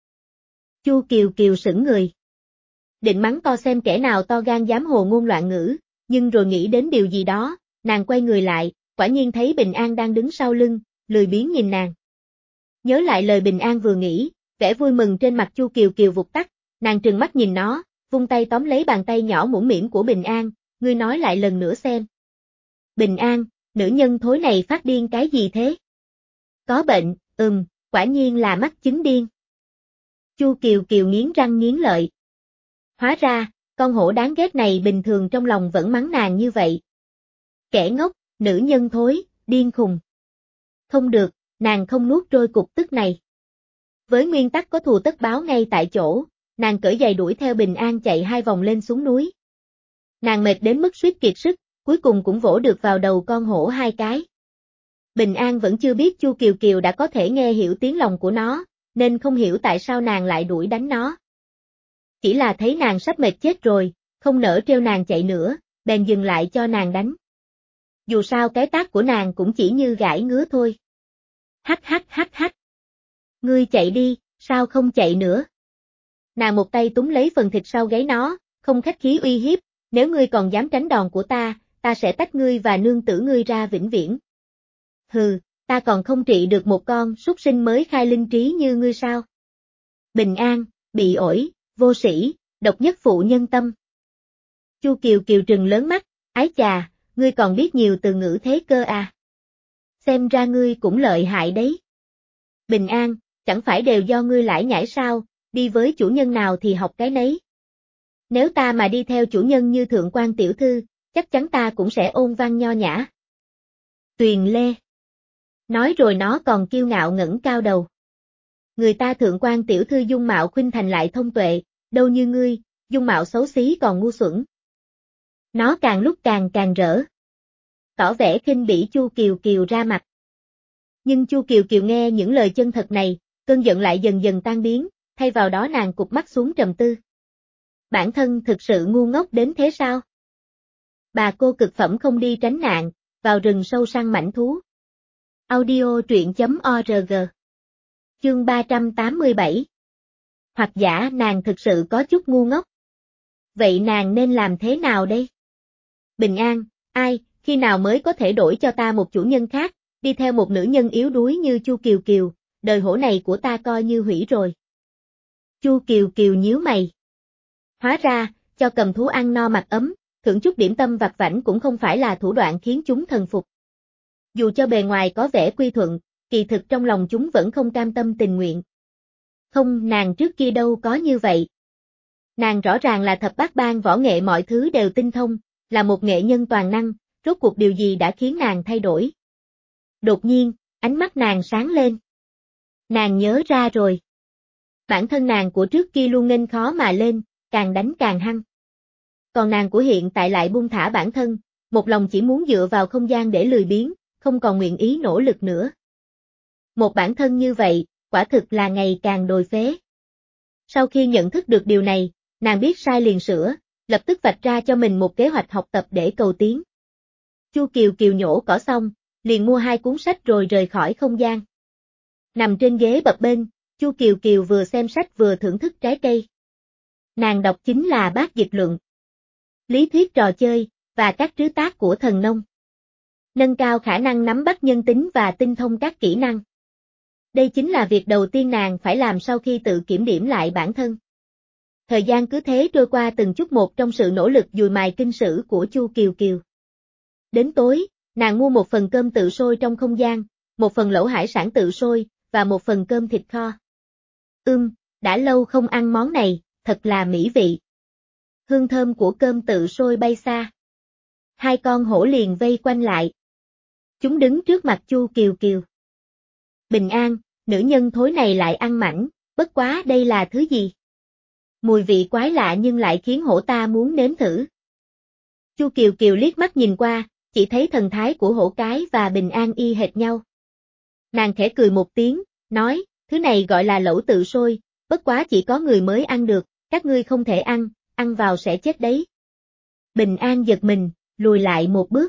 Chu Kiều Kiều sững người. Định mắng to xem kẻ nào to gan dám hồ ngôn loạn ngữ, nhưng rồi nghĩ đến điều gì đó, nàng quay người lại, quả nhiên thấy Bình An đang đứng sau lưng, lười biếng nhìn nàng. Nhớ lại lời Bình An vừa nghĩ, vẻ vui mừng trên mặt Chu Kiều Kiều vụt tắt, nàng trừng mắt nhìn nó, vung tay tóm lấy bàn tay nhỏ mũm mĩm của Bình An, ngươi nói lại lần nữa xem. Bình An, nữ nhân thối này phát điên cái gì thế? Có bệnh, ừm, quả nhiên là mắc chứng điên. Chu Kiều Kiều nghiến răng nghiến lợi. Hóa ra, con hổ đáng ghét này bình thường trong lòng vẫn mắng nàng như vậy. Kẻ ngốc, nữ nhân thối, điên khùng. Không được, nàng không nuốt trôi cục tức này. Với nguyên tắc có thù tất báo ngay tại chỗ, nàng cởi giày đuổi theo Bình An chạy hai vòng lên xuống núi. Nàng mệt đến mức suýt kiệt sức, cuối cùng cũng vỗ được vào đầu con hổ hai cái. Bình An vẫn chưa biết Chu Kiều Kiều đã có thể nghe hiểu tiếng lòng của nó, nên không hiểu tại sao nàng lại đuổi đánh nó. Chỉ là thấy nàng sắp mệt chết rồi, không nỡ treo nàng chạy nữa, bèn dừng lại cho nàng đánh. Dù sao cái tác của nàng cũng chỉ như gãi ngứa thôi. Hắc hắc hắc hắc. Ngươi chạy đi, sao không chạy nữa? Nàng một tay túm lấy phần thịt sau gáy nó, không khách khí uy hiếp, nếu ngươi còn dám tránh đòn của ta, ta sẽ tách ngươi và nương tử ngươi ra vĩnh viễn. Hừ, ta còn không trị được một con súc sinh mới khai linh trí như ngươi sao? Bình an, bị ổi, vô sĩ, độc nhất phụ nhân tâm. Chu Kiều Kiều trừng lớn mắt, ái chà, ngươi còn biết nhiều từ ngữ thế cơ à? Xem ra ngươi cũng lợi hại đấy. Bình an, chẳng phải đều do ngươi lải nhải sao, đi với chủ nhân nào thì học cái nấy. Nếu ta mà đi theo chủ nhân như thượng quan tiểu thư, chắc chắn ta cũng sẽ ôn văn nho nhã. Tuyền Lê. Nói rồi nó còn kiêu ngạo ngẩng cao đầu. Người ta thượng quan tiểu thư dung mạo khuynh thành lại thông tuệ, đâu như ngươi, dung mạo xấu xí còn ngu xuẩn. Nó càng lúc càng càng rỡ. Tỏ vẻ khinh bỉ Chu Kiều Kiều ra mặt. Nhưng Chu Kiều Kiều nghe những lời chân thật này, cơn giận lại dần dần tan biến, thay vào đó nàng cụp mắt xuống trầm tư. Bản thân thực sự ngu ngốc đến thế sao? Bà cô cực phẩm không đi tránh nạn, vào rừng sâu săn mãnh thú. Audio truyện chấm org. Chương ba trăm tám mươi bảy. Hoặc giả nàng thực sự có chút ngu ngốc. Vậy nàng nên làm thế nào đây? Bình an, ai, khi nào mới có thể đổi cho ta một chủ nhân khác, đi theo một nữ nhân yếu đuối như Chu Kiều Kiều, đời hổ này của ta coi như hủy rồi. Chu Kiều Kiều nhíu mày. Hóa ra, cho cầm thú ăn no mặc ấm, thưởng chút điểm tâm vặt vãnh cũng không phải là thủ đoạn khiến chúng thần phục. Dù cho bề ngoài có vẻ quy thuận, kỳ thực trong lòng chúng vẫn không cam tâm tình nguyện. Không, nàng trước kia đâu có như vậy. Nàng rõ ràng là thập bát ban võ nghệ mọi thứ đều tinh thông, là một nghệ nhân toàn năng, rốt cuộc điều gì đã khiến nàng thay đổi. Đột nhiên, ánh mắt nàng sáng lên. Nàng nhớ ra rồi. Bản thân nàng của trước kia luôn nghênh khó mà lên, càng đánh càng hăng. Còn nàng của hiện tại lại buông thả bản thân, một lòng chỉ muốn dựa vào không gian để lười biếng, không còn nguyện ý nỗ lực nữa. Một bản thân như vậy, quả thực là ngày càng đồi phế. Sau khi nhận thức được điều này, nàng biết sai liền sửa, lập tức vạch ra cho mình một kế hoạch học tập để cầu tiến. Chu Kiều Kiều nhổ cỏ xong, liền mua hai cuốn sách rồi rời khỏi không gian. Nằm trên ghế bập bênh, Chu Kiều Kiều vừa xem sách vừa thưởng thức trái cây. Nàng đọc chính là Bát Dịch Luận, lý thuyết trò chơi, và các trứ tác của thần nông. Nâng cao khả năng nắm bắt nhân tính và tinh thông các kỹ năng. Đây chính là việc đầu tiên nàng phải làm sau khi tự kiểm điểm lại bản thân. Thời gian cứ thế trôi qua từng chút một trong sự nỗ lực dùi mài kinh sử của Chu Kiều Kiều. Đến tối, nàng mua một phần cơm tự sôi trong không gian, một phần lẩu hải sản tự sôi, và một phần cơm thịt kho. Ưm, đã lâu không ăn món này, thật là mỹ vị. Hương thơm của cơm tự sôi bay xa. Hai con hổ liền vây quanh lại. Chúng đứng trước mặt Chu Kiều Kiều. Bình an, nữ nhân thối này lại ăn mảnh, bất quá đây là thứ gì? Mùi vị quái lạ nhưng lại khiến hổ ta muốn nếm thử. Chu Kiều Kiều liếc mắt nhìn qua, chỉ thấy thần thái của hổ cái và Bình an y hệt nhau. Nàng khẽ cười một tiếng, nói, thứ này gọi là lẩu tự sôi, bất quá chỉ có người mới ăn được, các ngươi không thể ăn, ăn vào sẽ chết đấy. Bình an giật mình, lùi lại một bước.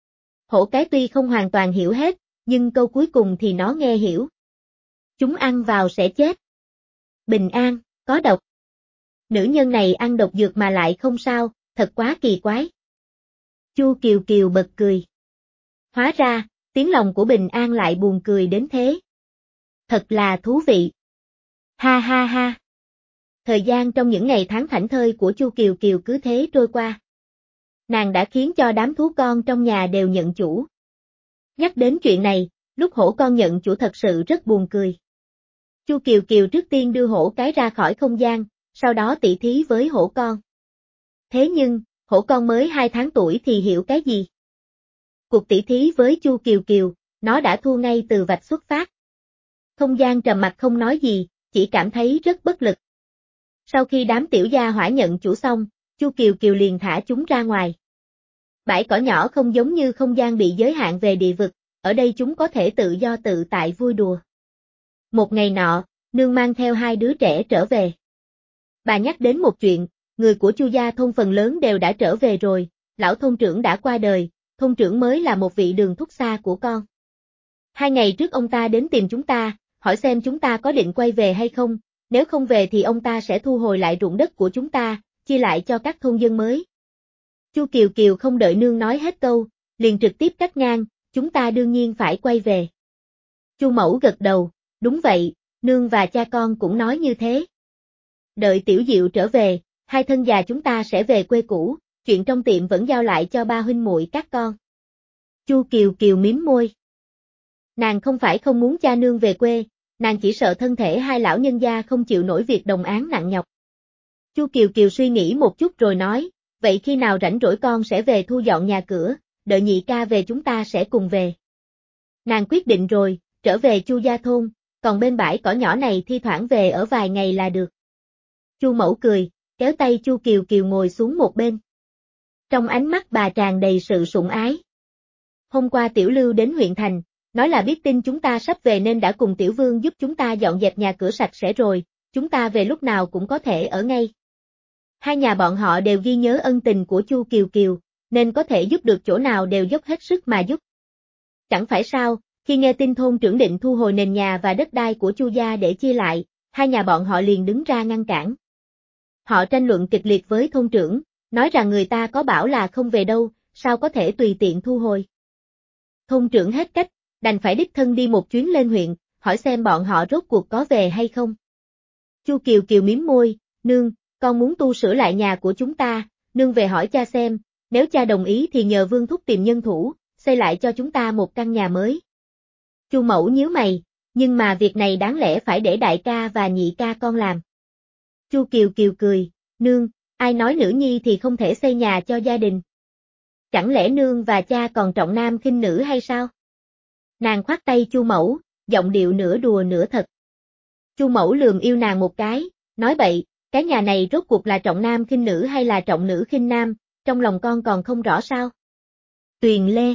Hổ cái tuy không hoàn toàn hiểu hết, nhưng câu cuối cùng thì nó nghe hiểu. Chúng ăn vào sẽ chết. Bình an, có độc. Nữ nhân này ăn độc dược mà lại không sao, thật quá kỳ quái. Chu Kiều Kiều bật cười. Hóa ra, tiếng lòng của Bình an lại buồn cười đến thế. Thật là thú vị. Ha ha ha. Thời gian trong những ngày tháng thảnh thơi của Chu Kiều Kiều cứ thế trôi qua. Nàng đã khiến cho đám thú con trong nhà đều nhận chủ. Nhắc đến chuyện này, lúc hổ con nhận chủ thật sự rất buồn cười. Chu Kiều Kiều trước tiên đưa hổ cái ra khỏi không gian, sau đó tỉ thí với hổ con. Thế nhưng, hổ con mới hai tháng tuổi thì hiểu cái gì? Cuộc tỉ thí với Chu Kiều Kiều, nó đã thua ngay từ vạch xuất phát. Không gian trầm mặc không nói gì, chỉ cảm thấy rất bất lực. Sau khi đám tiểu gia hỏa nhận chủ xong, Chu Kiều Kiều liền thả chúng ra ngoài. Bãi cỏ nhỏ không giống như không gian bị giới hạn về địa vực, ở đây chúng có thể tự do tự tại vui đùa. Một ngày nọ, nương mang theo hai đứa trẻ trở về. Bà nhắc đến một chuyện, người của Chu gia thôn phần lớn đều đã trở về rồi, lão thôn trưởng đã qua đời, thôn trưởng mới là một vị đường thúc xa của con. Hai ngày trước ông ta đến tìm chúng ta, hỏi xem chúng ta có định quay về hay không, nếu không về thì ông ta sẽ thu hồi lại ruộng đất của chúng ta, chia lại cho các thôn dân mới. Chu Kiều Kiều không đợi nương nói hết câu, liền trực tiếp cắt ngang, chúng ta đương nhiên phải quay về. Chu Mẫu gật đầu, đúng vậy, nương và cha con cũng nói như thế. Đợi Tiểu Diệu trở về, hai thân già chúng ta sẽ về quê cũ, chuyện trong tiệm vẫn giao lại cho ba huynh muội các con. Chu Kiều Kiều mím môi. Nàng không phải không muốn cha nương về quê, nàng chỉ sợ thân thể hai lão nhân gia không chịu nổi việc đồng áng nặng nhọc. Chu Kiều Kiều suy nghĩ một chút rồi nói, vậy khi nào rảnh rỗi con sẽ về thu dọn nhà cửa, đợi nhị ca về chúng ta sẽ cùng về. Nàng quyết định rồi, trở về Chu gia thôn, còn bên bãi cỏ nhỏ này thi thoảng về ở vài ngày là được. Chu Mẫu cười, kéo tay Chu Kiều Kiều ngồi xuống một bên. Trong ánh mắt bà tràn đầy sự sủng ái. Hôm qua Tiểu Lưu đến huyện thành, nói là biết tin chúng ta sắp về nên đã cùng Tiểu Vương giúp chúng ta dọn dẹp nhà cửa sạch sẽ rồi, chúng ta về lúc nào cũng có thể ở ngay. Hai nhà bọn họ đều ghi nhớ ân tình của Chu Kiều Kiều, nên có thể giúp được chỗ nào đều dốc hết sức mà giúp. Chẳng phải sao, khi nghe tin thôn trưởng định thu hồi nền nhà và đất đai của Chu gia để chia lại, hai nhà bọn họ liền đứng ra ngăn cản. Họ tranh luận kịch liệt với thôn trưởng, nói rằng người ta có bảo là không về đâu, sao có thể tùy tiện thu hồi. Thôn trưởng hết cách, đành phải đích thân đi một chuyến lên huyện, hỏi xem bọn họ rốt cuộc có về hay không. Chu Kiều Kiều mím môi, nương, con muốn tu sửa lại nhà của chúng ta, nương về hỏi cha xem, nếu cha đồng ý thì nhờ Vương thúc tìm nhân thủ, xây lại cho chúng ta một căn nhà mới. Chu Mẫu nhíu mày, nhưng mà việc này đáng lẽ phải để đại ca và nhị ca con làm. Chu Kiều Kiều cười, nương, ai nói nữ nhi thì không thể xây nhà cho gia đình. Chẳng lẽ nương và cha còn trọng nam khinh nữ hay sao? Nàng khoát tay Chu Mẫu, giọng điệu nửa đùa nửa thật. Chu Mẫu lườm yêu nàng một cái, nói bậy, cái nhà này rốt cuộc là trọng nam khinh nữ hay là trọng nữ khinh nam, trong lòng con còn không rõ sao? Tuyền Lê.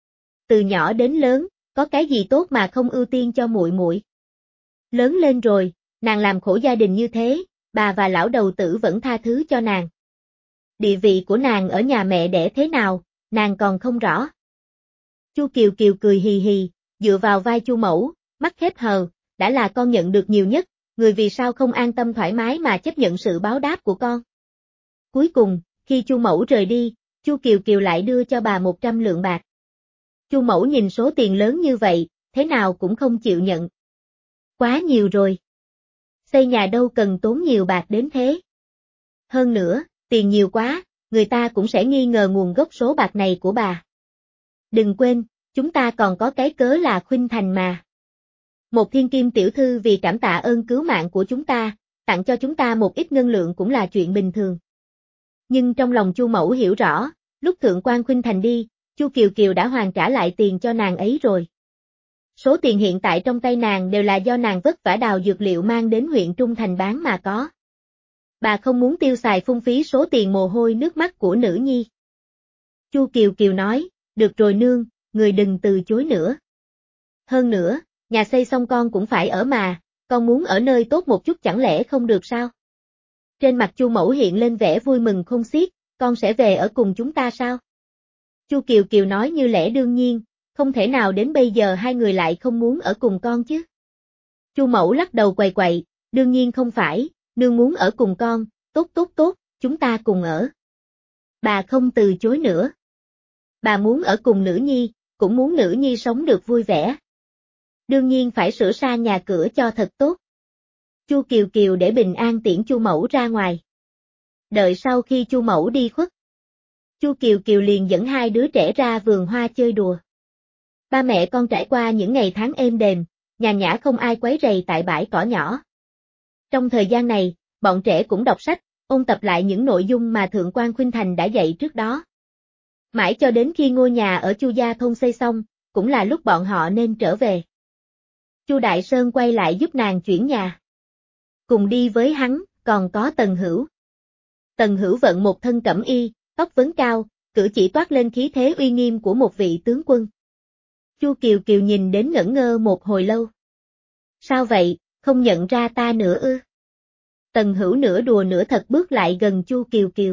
Từ nhỏ đến lớn, có cái gì tốt mà không ưu tiên cho muội muội? Lớn lên rồi, nàng làm khổ gia đình như thế, bà và lão đầu tử vẫn tha thứ cho nàng. Địa vị của nàng ở nhà mẹ đẻ thế nào, nàng còn không rõ. Chu Kiều Kiều cười hì hì, dựa vào vai Chu Mẫu, mắt khép hờ, đã là con nhận được nhiều nhất, người vì sao không an tâm thoải mái mà chấp nhận sự báo đáp của con. Cuối cùng, khi Chu Mẫu rời đi, Chu Kiều Kiều lại đưa cho bà một trăm lượng bạc. Chu Mẫu nhìn số tiền lớn như vậy, thế nào cũng không chịu nhận. Quá nhiều rồi. Xây nhà đâu cần tốn nhiều bạc đến thế. Hơn nữa, tiền nhiều quá, người ta cũng sẽ nghi ngờ nguồn gốc số bạc này của bà. Đừng quên, chúng ta còn có cái cớ là Khuynh Thành mà. Một thiên kim tiểu thư vì cảm tạ ơn cứu mạng của chúng ta, tặng cho chúng ta một ít ngân lượng cũng là chuyện bình thường. Nhưng trong lòng Chu Mẫu hiểu rõ, lúc thượng quan Khuynh Thành đi, Chu Kiều Kiều đã hoàn trả lại tiền cho nàng ấy rồi. Số tiền hiện tại trong tay nàng đều là do nàng vất vả đào dược liệu mang đến huyện Trung Thành bán mà có. Bà không muốn tiêu xài phung phí số tiền mồ hôi nước mắt của nữ nhi. Chu Kiều Kiều nói, được rồi nương, người đừng từ chối nữa. Hơn nữa, nhà xây xong con cũng phải ở mà, con muốn ở nơi tốt một chút chẳng lẽ không được sao? Trên mặt Chu Mẫu hiện lên vẻ vui mừng không xiết, con sẽ về ở cùng chúng ta sao? Chu Kiều Kiều nói như lẽ đương nhiên, không thể nào đến bây giờ hai người lại không muốn ở cùng con chứ. Chu Mẫu lắc đầu quậy quậy, đương nhiên không phải, nương muốn ở cùng con, tốt tốt tốt, chúng ta cùng ở. Bà không từ chối nữa. Bà muốn ở cùng nữ nhi, cũng muốn nữ nhi sống được vui vẻ. Đương nhiên phải sửa sang nhà cửa cho thật tốt. Chu Kiều Kiều để bình an tiễn Chu Mẫu ra ngoài. Đợi sau khi Chu Mẫu đi khuất, Chu Kiều Kiều liền dẫn hai đứa trẻ ra vườn hoa chơi đùa. Ba mẹ con trải qua những ngày tháng êm đềm, nhàn nhã không ai quấy rầy tại bãi cỏ nhỏ. Trong thời gian này, bọn trẻ cũng đọc sách, ôn tập lại những nội dung mà Thượng quan Khuynh Thành đã dạy trước đó. Mãi cho đến khi ngôi nhà ở Chu gia thôn xây xong, cũng là lúc bọn họ nên trở về. Chu Đại Sơn quay lại giúp nàng chuyển nhà. Cùng đi với hắn, còn có Tần Hữu. Tần Hữu vận một thân cẩm y, tóc vấn cao, cử chỉ toát lên khí thế uy nghiêm của một vị tướng quân. Chu Kiều Kiều nhìn đến ngẩn ngơ một hồi lâu. Sao vậy, không nhận ra ta nữa ư? Tần Hữu nửa đùa nửa thật bước lại gần Chu Kiều Kiều.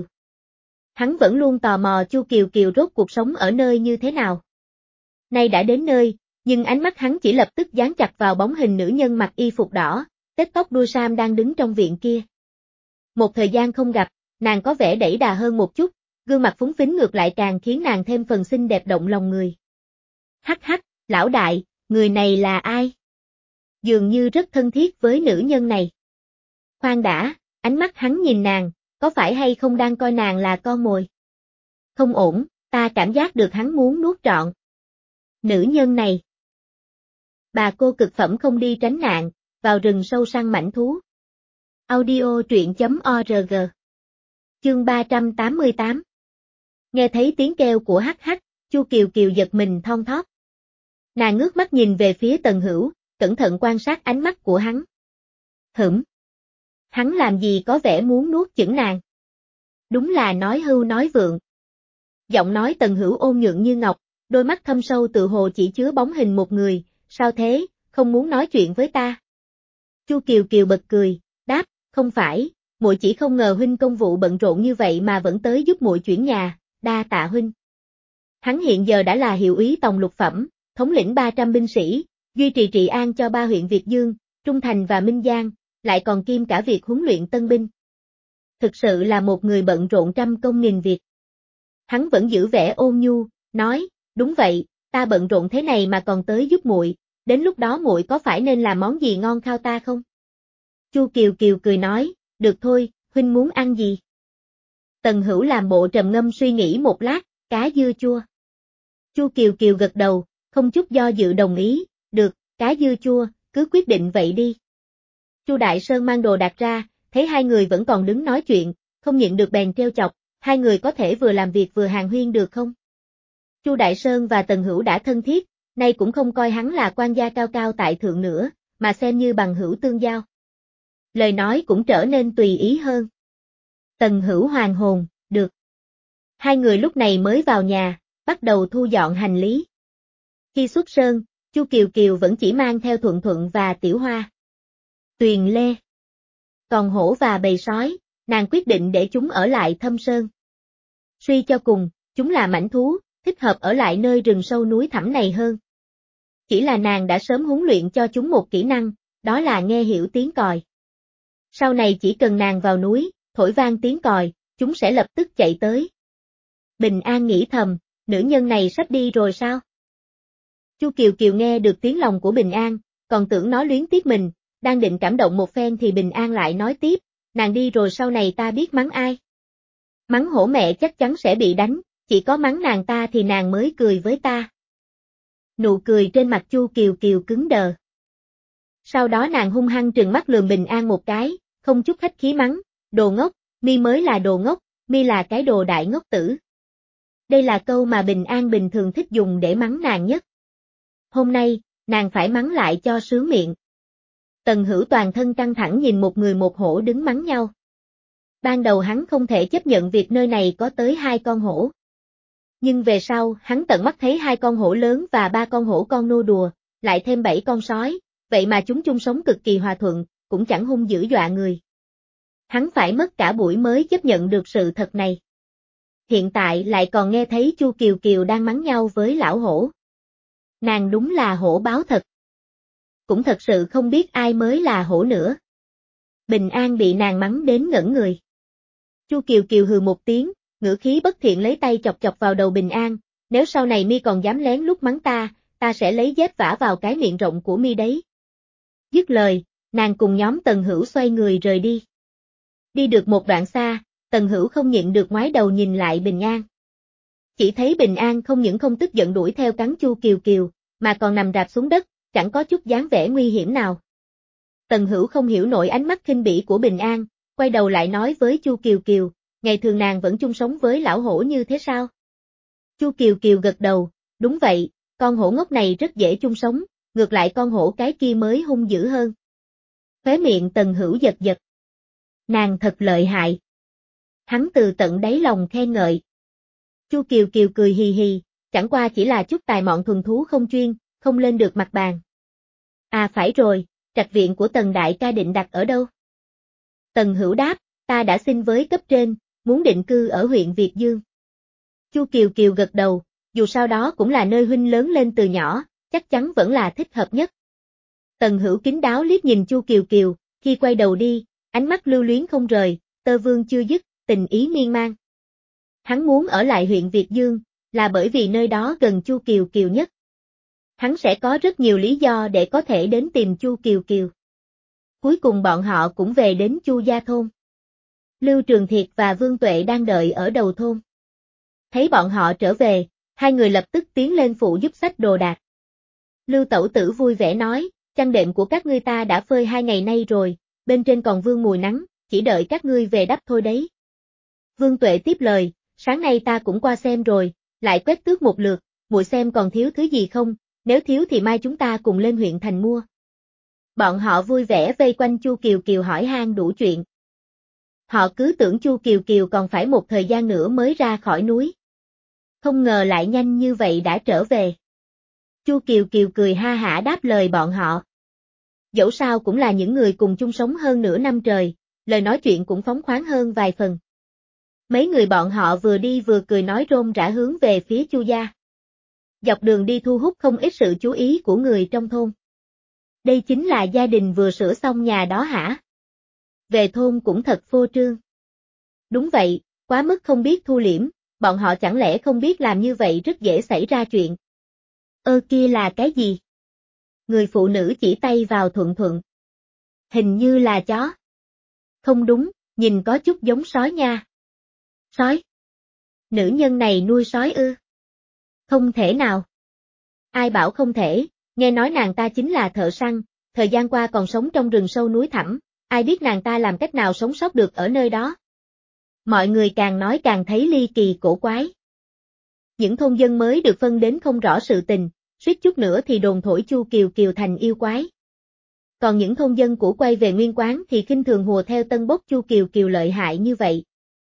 Hắn vẫn luôn tò mò Chu Kiều Kiều rốt cuộc sống ở nơi như thế nào. Nay đã đến nơi, nhưng ánh mắt hắn chỉ lập tức dán chặt vào bóng hình nữ nhân mặc y phục đỏ, tết tóc đuôi sam đang đứng trong viện kia. Một thời gian không gặp, nàng có vẻ đẩy đà hơn một chút, gương mặt phúng phính ngược lại càng khiến nàng thêm phần xinh đẹp động lòng người. Hắc hắc, lão đại, người này là ai? Dường như rất thân thiết với nữ nhân này. Khoan đã, ánh mắt hắn nhìn nàng, có phải hay không đang coi nàng là con mồi? Không ổn, ta cảm giác được hắn muốn nuốt trọn. Nữ nhân này. Bà cô cực phẩm không đi tránh nạn, vào rừng sâu săn mãnh thú. Audio truyện chấm org. Chương ba trăm tám mươi tám. Nghe thấy tiếng kêu của hắc hắc, Chu Kiều Kiều giật mình thon thót. Nàng ngước mắt nhìn về phía Tần Hữu, cẩn thận quan sát ánh mắt của hắn. Hửm. Hắn làm gì có vẻ muốn nuốt chửng nàng. Đúng là nói hưu nói vượng. Giọng nói Tần Hữu ôn nhượng như ngọc, đôi mắt thâm sâu tự hồ chỉ chứa bóng hình một người, sao thế, không muốn nói chuyện với ta. Chu Kiều Kiều bật cười, đáp, không phải, muội chỉ không ngờ huynh công vụ bận rộn như vậy mà vẫn tới giúp muội chuyển nhà, đa tạ huynh. Hắn hiện giờ đã là hiệu úy tòng lục phẩm, thống lĩnh ba trăm binh sĩ, duy trì trị an cho ba huyện Việt Dương, Trung Thành và Minh Giang, lại còn kiêm cả việc huấn luyện tân binh. Thực sự là một người bận rộn trăm công nghìn việc. Hắn vẫn giữ vẻ ôn nhu, nói, đúng vậy, ta bận rộn thế này mà còn tới giúp muội, đến lúc đó muội có phải nên làm món gì ngon khao ta không? Chu Kiều Kiều cười nói, được thôi, huynh muốn ăn gì? Tần Hữu làm bộ trầm ngâm suy nghĩ một lát, cá dưa chua. Chu Kiều Kiều gật đầu, không chút do dự đồng ý, được, cá dưa chua, cứ quyết định vậy đi. Chu Đại Sơn mang đồ đạc ra, thấy hai người vẫn còn đứng nói chuyện, không nhịn được bèn trêu chọc, hai người có thể vừa làm việc vừa hàn huyên được không? Chu Đại Sơn và Tần Hữu đã thân thiết, nay cũng không coi hắn là quan gia cao cao tại thượng nữa, mà xem như bằng hữu tương giao. Lời nói cũng trở nên tùy ý hơn. Tần Hữu hoàn hồn, được. Hai người lúc này mới vào nhà, bắt đầu thu dọn hành lý. Khi xuất sơn, Chu Kiều Kiều vẫn chỉ mang theo Thuận Thuận và Tiểu Hoa. Tuyền Lê. Còn hổ và bầy sói, nàng quyết định để chúng ở lại Thâm Sơn. Suy cho cùng, chúng là mãnh thú, thích hợp ở lại nơi rừng sâu núi thẳm này hơn. Chỉ là nàng đã sớm huấn luyện cho chúng một kỹ năng, đó là nghe hiểu tiếng còi. Sau này chỉ cần nàng vào núi, thổi vang tiếng còi, chúng sẽ lập tức chạy tới. Bình An nghĩ thầm, nữ nhân này sắp đi rồi sao? Chu Kiều Kiều nghe được tiếng lòng của Bình An, còn tưởng nó luyến tiếc mình, đang định cảm động một phen thì Bình An lại nói tiếp, nàng đi rồi sau này ta biết mắng ai? Mắng hổ mẹ chắc chắn sẽ bị đánh, chỉ có mắng nàng ta thì nàng mới cười với ta. Nụ cười trên mặt Chu Kiều Kiều cứng đờ. Sau đó nàng hung hăng trừng mắt lườm Bình An một cái, không chút khách khí mắng, đồ ngốc, mi mới là đồ ngốc, mi là cái đồ đại ngốc tử. Đây là câu mà Bình An bình thường thích dùng để mắng nàng nhất. Hôm nay, nàng phải mắng lại cho sướng miệng. Tần Hữu toàn thân căng thẳng nhìn một người một hổ đứng mắng nhau. Ban đầu hắn không thể chấp nhận việc nơi này có tới hai con hổ. Nhưng về sau, hắn tận mắt thấy hai con hổ lớn và ba con hổ con nô đùa, lại thêm bảy con sói, vậy mà chúng chung sống cực kỳ hòa thuận, cũng chẳng hung dữ dọa người. Hắn phải mất cả buổi mới chấp nhận được sự thật này. Hiện tại lại còn nghe thấy Chu Kiều Kiều đang mắng nhau với lão hổ. Nàng đúng là hổ báo thật. Cũng thật sự không biết ai mới là hổ nữa. Bình An bị nàng mắng đến ngẩn người. Chu Kiều Kiều hừ một tiếng, ngữ khí bất thiện lấy tay chọc chọc vào đầu Bình An, nếu sau này mi còn dám lén lút mắng ta, ta sẽ lấy dép vả vào cái miệng rộng của mi đấy. Dứt lời, nàng cùng nhóm Tần Hữu xoay người rời đi. Đi được một đoạn xa, Tần Hữu không nhịn được ngoái đầu nhìn lại Bình An. Chỉ thấy Bình An không những không tức giận đuổi theo cắn Chu Kiều Kiều, mà còn nằm rạp xuống đất, chẳng có chút dáng vẻ nguy hiểm nào. Tần Hữu không hiểu nổi ánh mắt khinh bỉ của Bình An, quay đầu lại nói với Chu Kiều Kiều, ngày thường nàng vẫn chung sống với lão hổ như thế sao? Chu Kiều Kiều gật đầu, đúng vậy, con hổ ngốc này rất dễ chung sống, ngược lại con hổ cái kia mới hung dữ hơn. Khóe miệng Tần Hữu giật giật. Nàng thật lợi hại. Hắn từ tận đáy lòng khen ngợi. Chu Kiều Kiều cười hì hì, chẳng qua chỉ là chút tài mọn thuần thú không chuyên, không lên được mặt bàn. À phải rồi, trạch viện của Tần đại ca định đặt ở đâu? Tần Hữu đáp, ta đã xin với cấp trên, muốn định cư ở huyện Việt Dương. Chu Kiều Kiều gật đầu, dù sao đó cũng là nơi huynh lớn lên từ nhỏ, chắc chắn vẫn là thích hợp nhất. Tần Hữu kín đáo liếc nhìn Chu Kiều Kiều, khi quay đầu đi, ánh mắt lưu luyến không rời, tơ vương chưa dứt, tình ý miên man. Hắn muốn ở lại huyện Việt Dương, là bởi vì nơi đó gần Chu Kiều Kiều nhất. Hắn sẽ có rất nhiều lý do để có thể đến tìm Chu Kiều Kiều. Cuối cùng bọn họ cũng về đến Chu gia thôn. Lưu Trường Thiệt và Vương Tuệ đang đợi ở đầu thôn. Thấy bọn họ trở về, hai người lập tức tiến lên phụ giúp xách đồ đạc. Lưu Tẩu Tử vui vẻ nói, chăn đệm của các ngươi ta đã phơi hai ngày nay rồi, bên trên còn vương mùi nắng, chỉ đợi các ngươi về đắp thôi đấy. Vương Tuệ tiếp lời, sáng nay ta cũng qua xem rồi, lại quét tước một lượt, muội xem còn thiếu thứ gì không, nếu thiếu thì mai chúng ta cùng lên huyện thành mua. Bọn họ vui vẻ vây quanh Chu Kiều Kiều hỏi han đủ chuyện. Họ cứ tưởng Chu Kiều Kiều còn phải một thời gian nữa mới ra khỏi núi. Không ngờ lại nhanh như vậy đã trở về. Chu Kiều Kiều cười ha hả đáp lời bọn họ. Dẫu sao cũng là những người cùng chung sống hơn nửa năm trời, lời nói chuyện cũng phóng khoáng hơn vài phần. Mấy người bọn họ vừa đi vừa cười nói rôm rả hướng về phía Chu gia. Dọc đường đi thu hút không ít sự chú ý của người trong thôn. Đây chính là gia đình vừa sửa xong nhà đó hả? Về thôn cũng thật phô trương. Đúng vậy, quá mức không biết thu liễm, bọn họ chẳng lẽ không biết làm như vậy rất dễ xảy ra chuyện. Ơ kia là cái gì? Người phụ nữ chỉ tay vào Thuận Thuận. Hình như là chó. Không đúng, nhìn có chút giống sói nha. Sói? Nữ nhân này nuôi sói ư? Không thể nào. Ai bảo không thể, nghe nói nàng ta chính là thợ săn, thời gian qua còn sống trong rừng sâu núi thẳm, ai biết nàng ta làm cách nào sống sót được ở nơi đó. Mọi người càng nói càng thấy ly kỳ cổ quái. Những thôn dân mới được phân đến không rõ sự tình, suýt chút nữa thì đồn thổi Chu Kiều Kiều thành yêu quái. Còn những thôn dân cũ quay về nguyên quán thì khinh thường hùa theo tân bốc Chu Kiều Kiều lợi hại như vậy.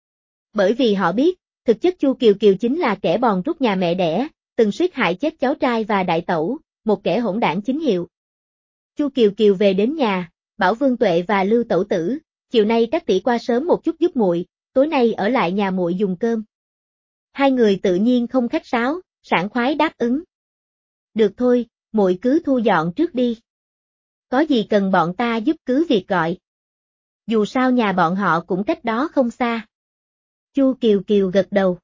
Bởi vì họ biết, thực chất Chu Kiều Kiều chính là kẻ bòn rút nhà mẹ đẻ, từng suýt hại chết cháu trai và đại tẩu, một kẻ hỗn đảng chính hiệu. Chu Kiều Kiều về đến nhà, bảo Vương Tuệ và Lưu Tẩu Tử, chiều nay các tỷ qua sớm một chút giúp muội, tối nay ở lại nhà muội dùng cơm. Hai người tự nhiên không khách sáo, sảng khoái đáp ứng. Được thôi, muội cứ thu dọn trước đi. Có gì cần bọn ta giúp cứ việc gọi. Dù sao nhà bọn họ cũng cách đó không xa. Chu Kiều Kiều gật đầu.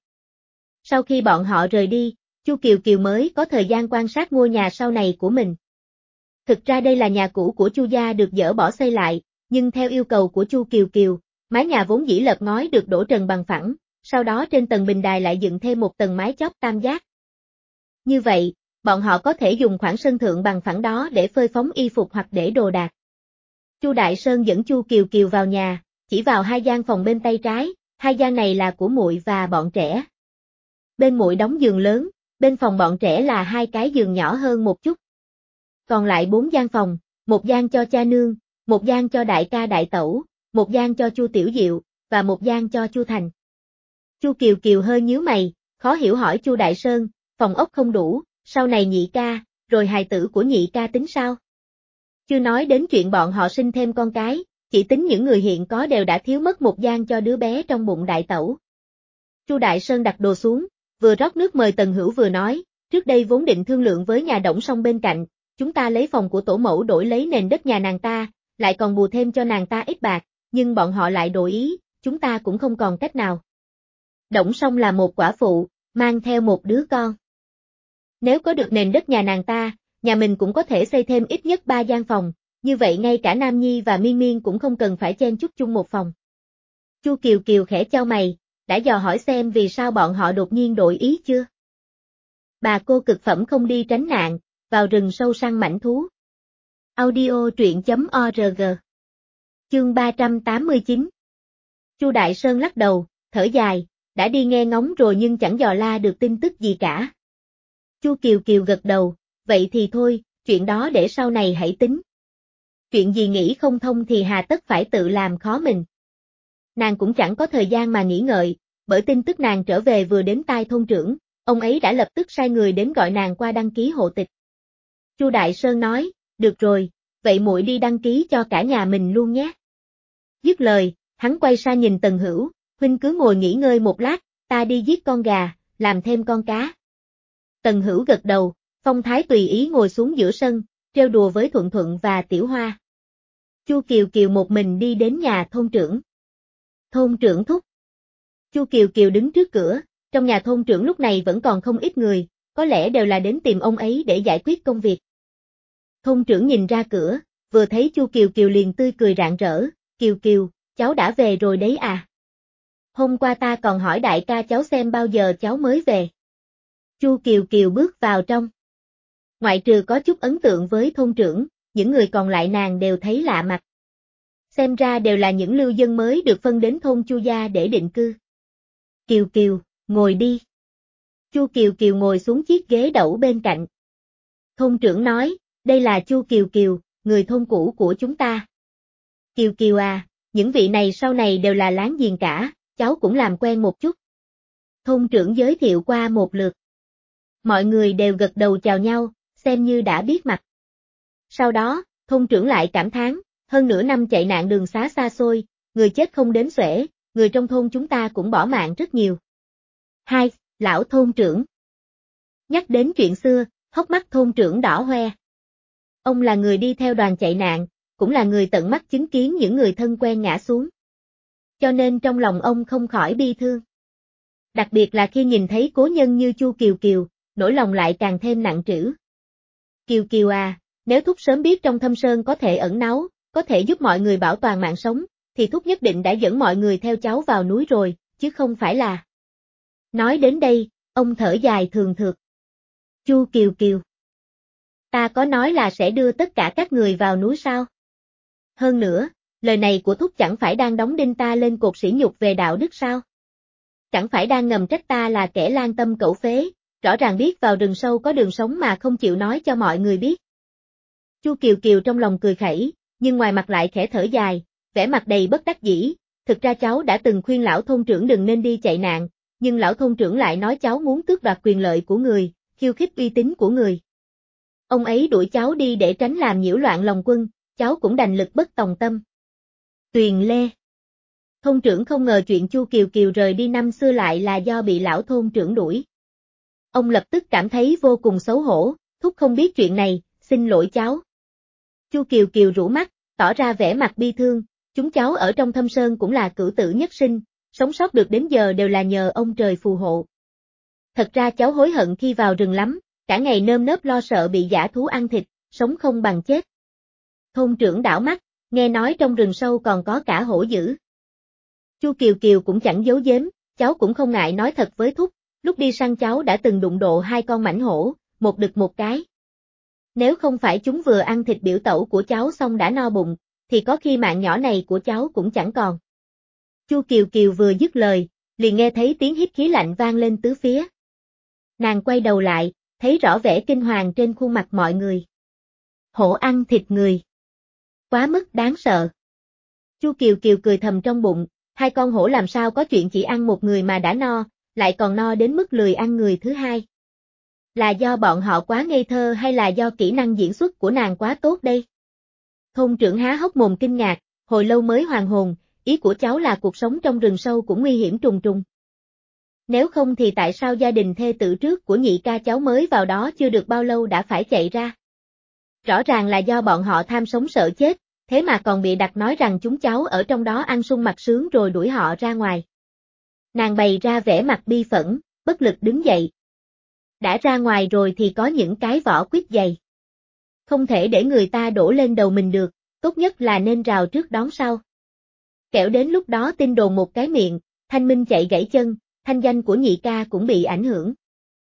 Sau khi bọn họ rời đi, Chu Kiều Kiều mới có thời gian quan sát ngôi nhà sau này của mình. Thực ra đây là nhà cũ của Chu gia được dỡ bỏ xây lại, nhưng theo yêu cầu của Chu Kiều Kiều, mái nhà vốn dĩ lợp ngói được đổ trần bằng phẳng, sau đó trên tầng bình đài lại dựng thêm một tầng mái chóp tam giác. Như vậy, bọn họ có thể dùng khoảng sân thượng bằng phẳng đó để phơi phóng y phục hoặc để đồ đạc. Chu Đại Sơn dẫn Chu Kiều Kiều vào nhà, chỉ vào hai gian phòng bên tay trái, hai gian này là của muội và bọn trẻ. Bên muội đóng giường lớn, bên phòng bọn trẻ là hai cái giường nhỏ hơn một chút. Còn lại bốn gian phòng, một gian cho cha nương, một gian cho đại ca đại tẩu, một gian cho Chu Tiểu Diệu, và một gian cho Chu Thành. Chu Kiều Kiều hơi nhíu mày, khó hiểu hỏi Chu Đại Sơn, phòng ốc không đủ, sau này nhị ca, rồi hài tử của nhị ca tính sao? Chưa nói đến chuyện bọn họ sinh thêm con cái, chỉ tính những người hiện có đều đã thiếu mất một gian cho đứa bé trong bụng đại tẩu. Chu Đại Sơn đặt đồ xuống, vừa rót nước mời Tần Hữu vừa nói, trước đây vốn định thương lượng với nhà Đổng Song bên cạnh, chúng ta lấy phòng của tổ mẫu đổi lấy nền đất nhà nàng ta, lại còn bù thêm cho nàng ta ít bạc, nhưng bọn họ lại đổi ý, chúng ta cũng không còn cách nào. Đổng Song là một quả phụ, mang theo một đứa con. Nếu có được nền đất nhà nàng ta, nhà mình cũng có thể xây thêm ít nhất ba gian phòng, như vậy ngay cả Nam Nhi và Miên Miên cũng không cần phải chen chúc chung một phòng. Chu Kiều Kiều khẽ chau mày, đã dò hỏi xem vì sao bọn họ đột nhiên đổi ý chưa? Bà cô cực phẩm không đi tránh nạn, vào rừng sâu săn mãnh thú. Audio truyện chấm org. Chương ba trăm tám mươi chín. Chu Đại Sơn lắc đầu, thở dài, đã đi nghe ngóng rồi nhưng chẳng dò la được tin tức gì cả. Chu Kiều Kiều gật đầu, vậy thì thôi, chuyện đó để sau này hãy tính. Chuyện gì nghĩ không thông thì hà tất phải tự làm khó mình. Nàng cũng chẳng có thời gian mà nghĩ ngợi, bởi tin tức nàng trở về vừa đến tai thôn trưởng, ông ấy đã lập tức sai người đến gọi nàng qua đăng ký hộ tịch. Chu Đại Sơn nói, được rồi, vậy muội đi đăng ký cho cả nhà mình luôn nhé. Dứt lời, hắn quay sang nhìn Tần Hữu, huynh cứ ngồi nghỉ ngơi một lát, ta đi giết con gà, làm thêm con cá. Tần Hữu gật đầu, phong thái tùy ý ngồi xuống giữa sân, trêu đùa với Thuận Thuận và Tiểu Hoa. Chu Kiều Kiều một mình đi đến nhà thôn trưởng. Thôn trưởng thúc. Chu Kiều Kiều đứng trước cửa, trong nhà thôn trưởng lúc này vẫn còn không ít người, có lẽ đều là đến tìm ông ấy để giải quyết công việc. Thôn trưởng nhìn ra cửa, vừa thấy Chu Kiều Kiều liền tươi cười rạng rỡ, Kiều Kiều, cháu đã về rồi đấy à? Hôm qua ta còn hỏi đại ca cháu xem bao giờ cháu mới về. Chu Kiều Kiều bước vào trong. Ngoại trừ có chút ấn tượng với thôn trưởng, những người còn lại nàng đều thấy lạ mặt. Xem ra đều là những lưu dân mới được phân đến thôn Chu gia để định cư. Kiều Kiều, ngồi đi. Chu Kiều Kiều ngồi xuống chiếc ghế đẩu bên cạnh. Thôn trưởng nói, đây là Chu Kiều Kiều, người thôn cũ của chúng ta. Kiều Kiều à, những vị này sau này đều là láng giềng cả, cháu cũng làm quen một chút. Thôn trưởng giới thiệu qua một lượt. Mọi người đều gật đầu chào nhau, xem như đã biết mặt. Sau đó, thôn trưởng lại cảm thán, hơn nửa năm chạy nạn đường xá xa xôi, người chết không đếm xuể, người trong thôn chúng ta cũng bỏ mạng rất nhiều. Hai, lão thôn trưởng. Nhắc đến chuyện xưa, hốc mắt thôn trưởng đỏ hoe. Ông là người đi theo đoàn chạy nạn, cũng là người tận mắt chứng kiến những người thân quen ngã xuống. Cho nên trong lòng ông không khỏi bi thương. Đặc biệt là khi nhìn thấy cố nhân như Chu Kiều Kiều, nỗi lòng lại càng thêm nặng trĩu. Kiều Kiều à, nếu Thúc sớm biết trong thâm sơn có thể ẩn náu, có thể giúp mọi người bảo toàn mạng sống, thì Thúc nhất định đã dẫn mọi người theo cháu vào núi rồi, chứ không phải là. Nói đến đây, ông thở dài thường thượt. Chu Kiều Kiều. Ta có nói là sẽ đưa tất cả các người vào núi sao? Hơn nữa, lời này của Thúc chẳng phải đang đóng đinh ta lên cột sỉ nhục về đạo đức sao? Chẳng phải đang ngầm trách ta là kẻ lang tâm cẩu phế, rõ ràng biết vào rừng sâu có đường sống mà không chịu nói cho mọi người biết. Chu Kiều Kiều trong lòng cười khẩy, nhưng ngoài mặt lại khẽ thở dài, vẻ mặt đầy bất đắc dĩ, thực ra cháu đã từng khuyên lão thôn trưởng đừng nên đi chạy nạn, nhưng lão thôn trưởng lại nói cháu muốn tước đoạt quyền lợi của người, khiêu khích uy tín của người. Ông ấy đuổi cháu đi để tránh làm nhiễu loạn lòng quân, cháu cũng đành lực bất tòng tâm. Tuyền Lê. Thôn trưởng không ngờ chuyện Chu Kiều Kiều rời đi năm xưa lại là do bị lão thôn trưởng đuổi. Ông lập tức cảm thấy vô cùng xấu hổ, Thúc không biết chuyện này, xin lỗi cháu. Chu Kiều Kiều rũ mắt, tỏ ra vẻ mặt bi thương, chúng cháu ở trong thâm sơn cũng là cửu tử nhất sinh, sống sót được đến giờ đều là nhờ ông trời phù hộ. Thật ra cháu hối hận khi vào rừng lắm, cả ngày nơm nớp lo sợ bị dã thú ăn thịt, sống không bằng chết. Thôn trưởng đảo mắt, nghe nói trong rừng sâu còn có cả hổ dữ. Chu Kiều Kiều cũng chẳng giấu giếm, cháu cũng không ngại nói thật với Thúc, lúc đi săn cháu đã từng đụng độ hai con mãnh hổ, một đực một cái. Nếu không phải chúng vừa ăn thịt biểu tẩu của cháu xong đã no bụng, thì có khi mạng nhỏ này của cháu cũng chẳng còn. Chu Kiều Kiều vừa dứt lời, liền nghe thấy tiếng hít khí lạnh vang lên tứ phía. Nàng quay đầu lại, thấy rõ vẻ kinh hoàng trên khuôn mặt mọi người. Hổ ăn thịt người. Quá mức đáng sợ. Chu Kiều Kiều cười thầm trong bụng, hai con hổ làm sao có chuyện chỉ ăn một người mà đã no, lại còn no đến mức lười ăn người thứ hai. Là do bọn họ quá ngây thơ hay là do kỹ năng diễn xuất của nàng quá tốt đây? Thôn trưởng há hốc mồm kinh ngạc, hồi lâu mới hoàn hồn, ý của cháu là cuộc sống trong rừng sâu cũng nguy hiểm trùng trùng. Nếu không thì tại sao gia đình thê tử trước của nhị ca cháu mới vào đó chưa được bao lâu đã phải chạy ra? Rõ ràng là do bọn họ tham sống sợ chết, thế mà còn bị đặt nói rằng chúng cháu ở trong đó ăn sung mặc sướng rồi đuổi họ ra ngoài. Nàng bày ra vẻ mặt bi phẫn, bất lực đứng dậy. Đã ra ngoài rồi thì có những cái vỏ quýt dày. Không thể để người ta đổ lên đầu mình được, tốt nhất là nên rào trước đón sau. Kẻo đến lúc đó tin đồn một cái miệng, Thanh Minh chạy gãy chân, thanh danh của nhị ca cũng bị ảnh hưởng.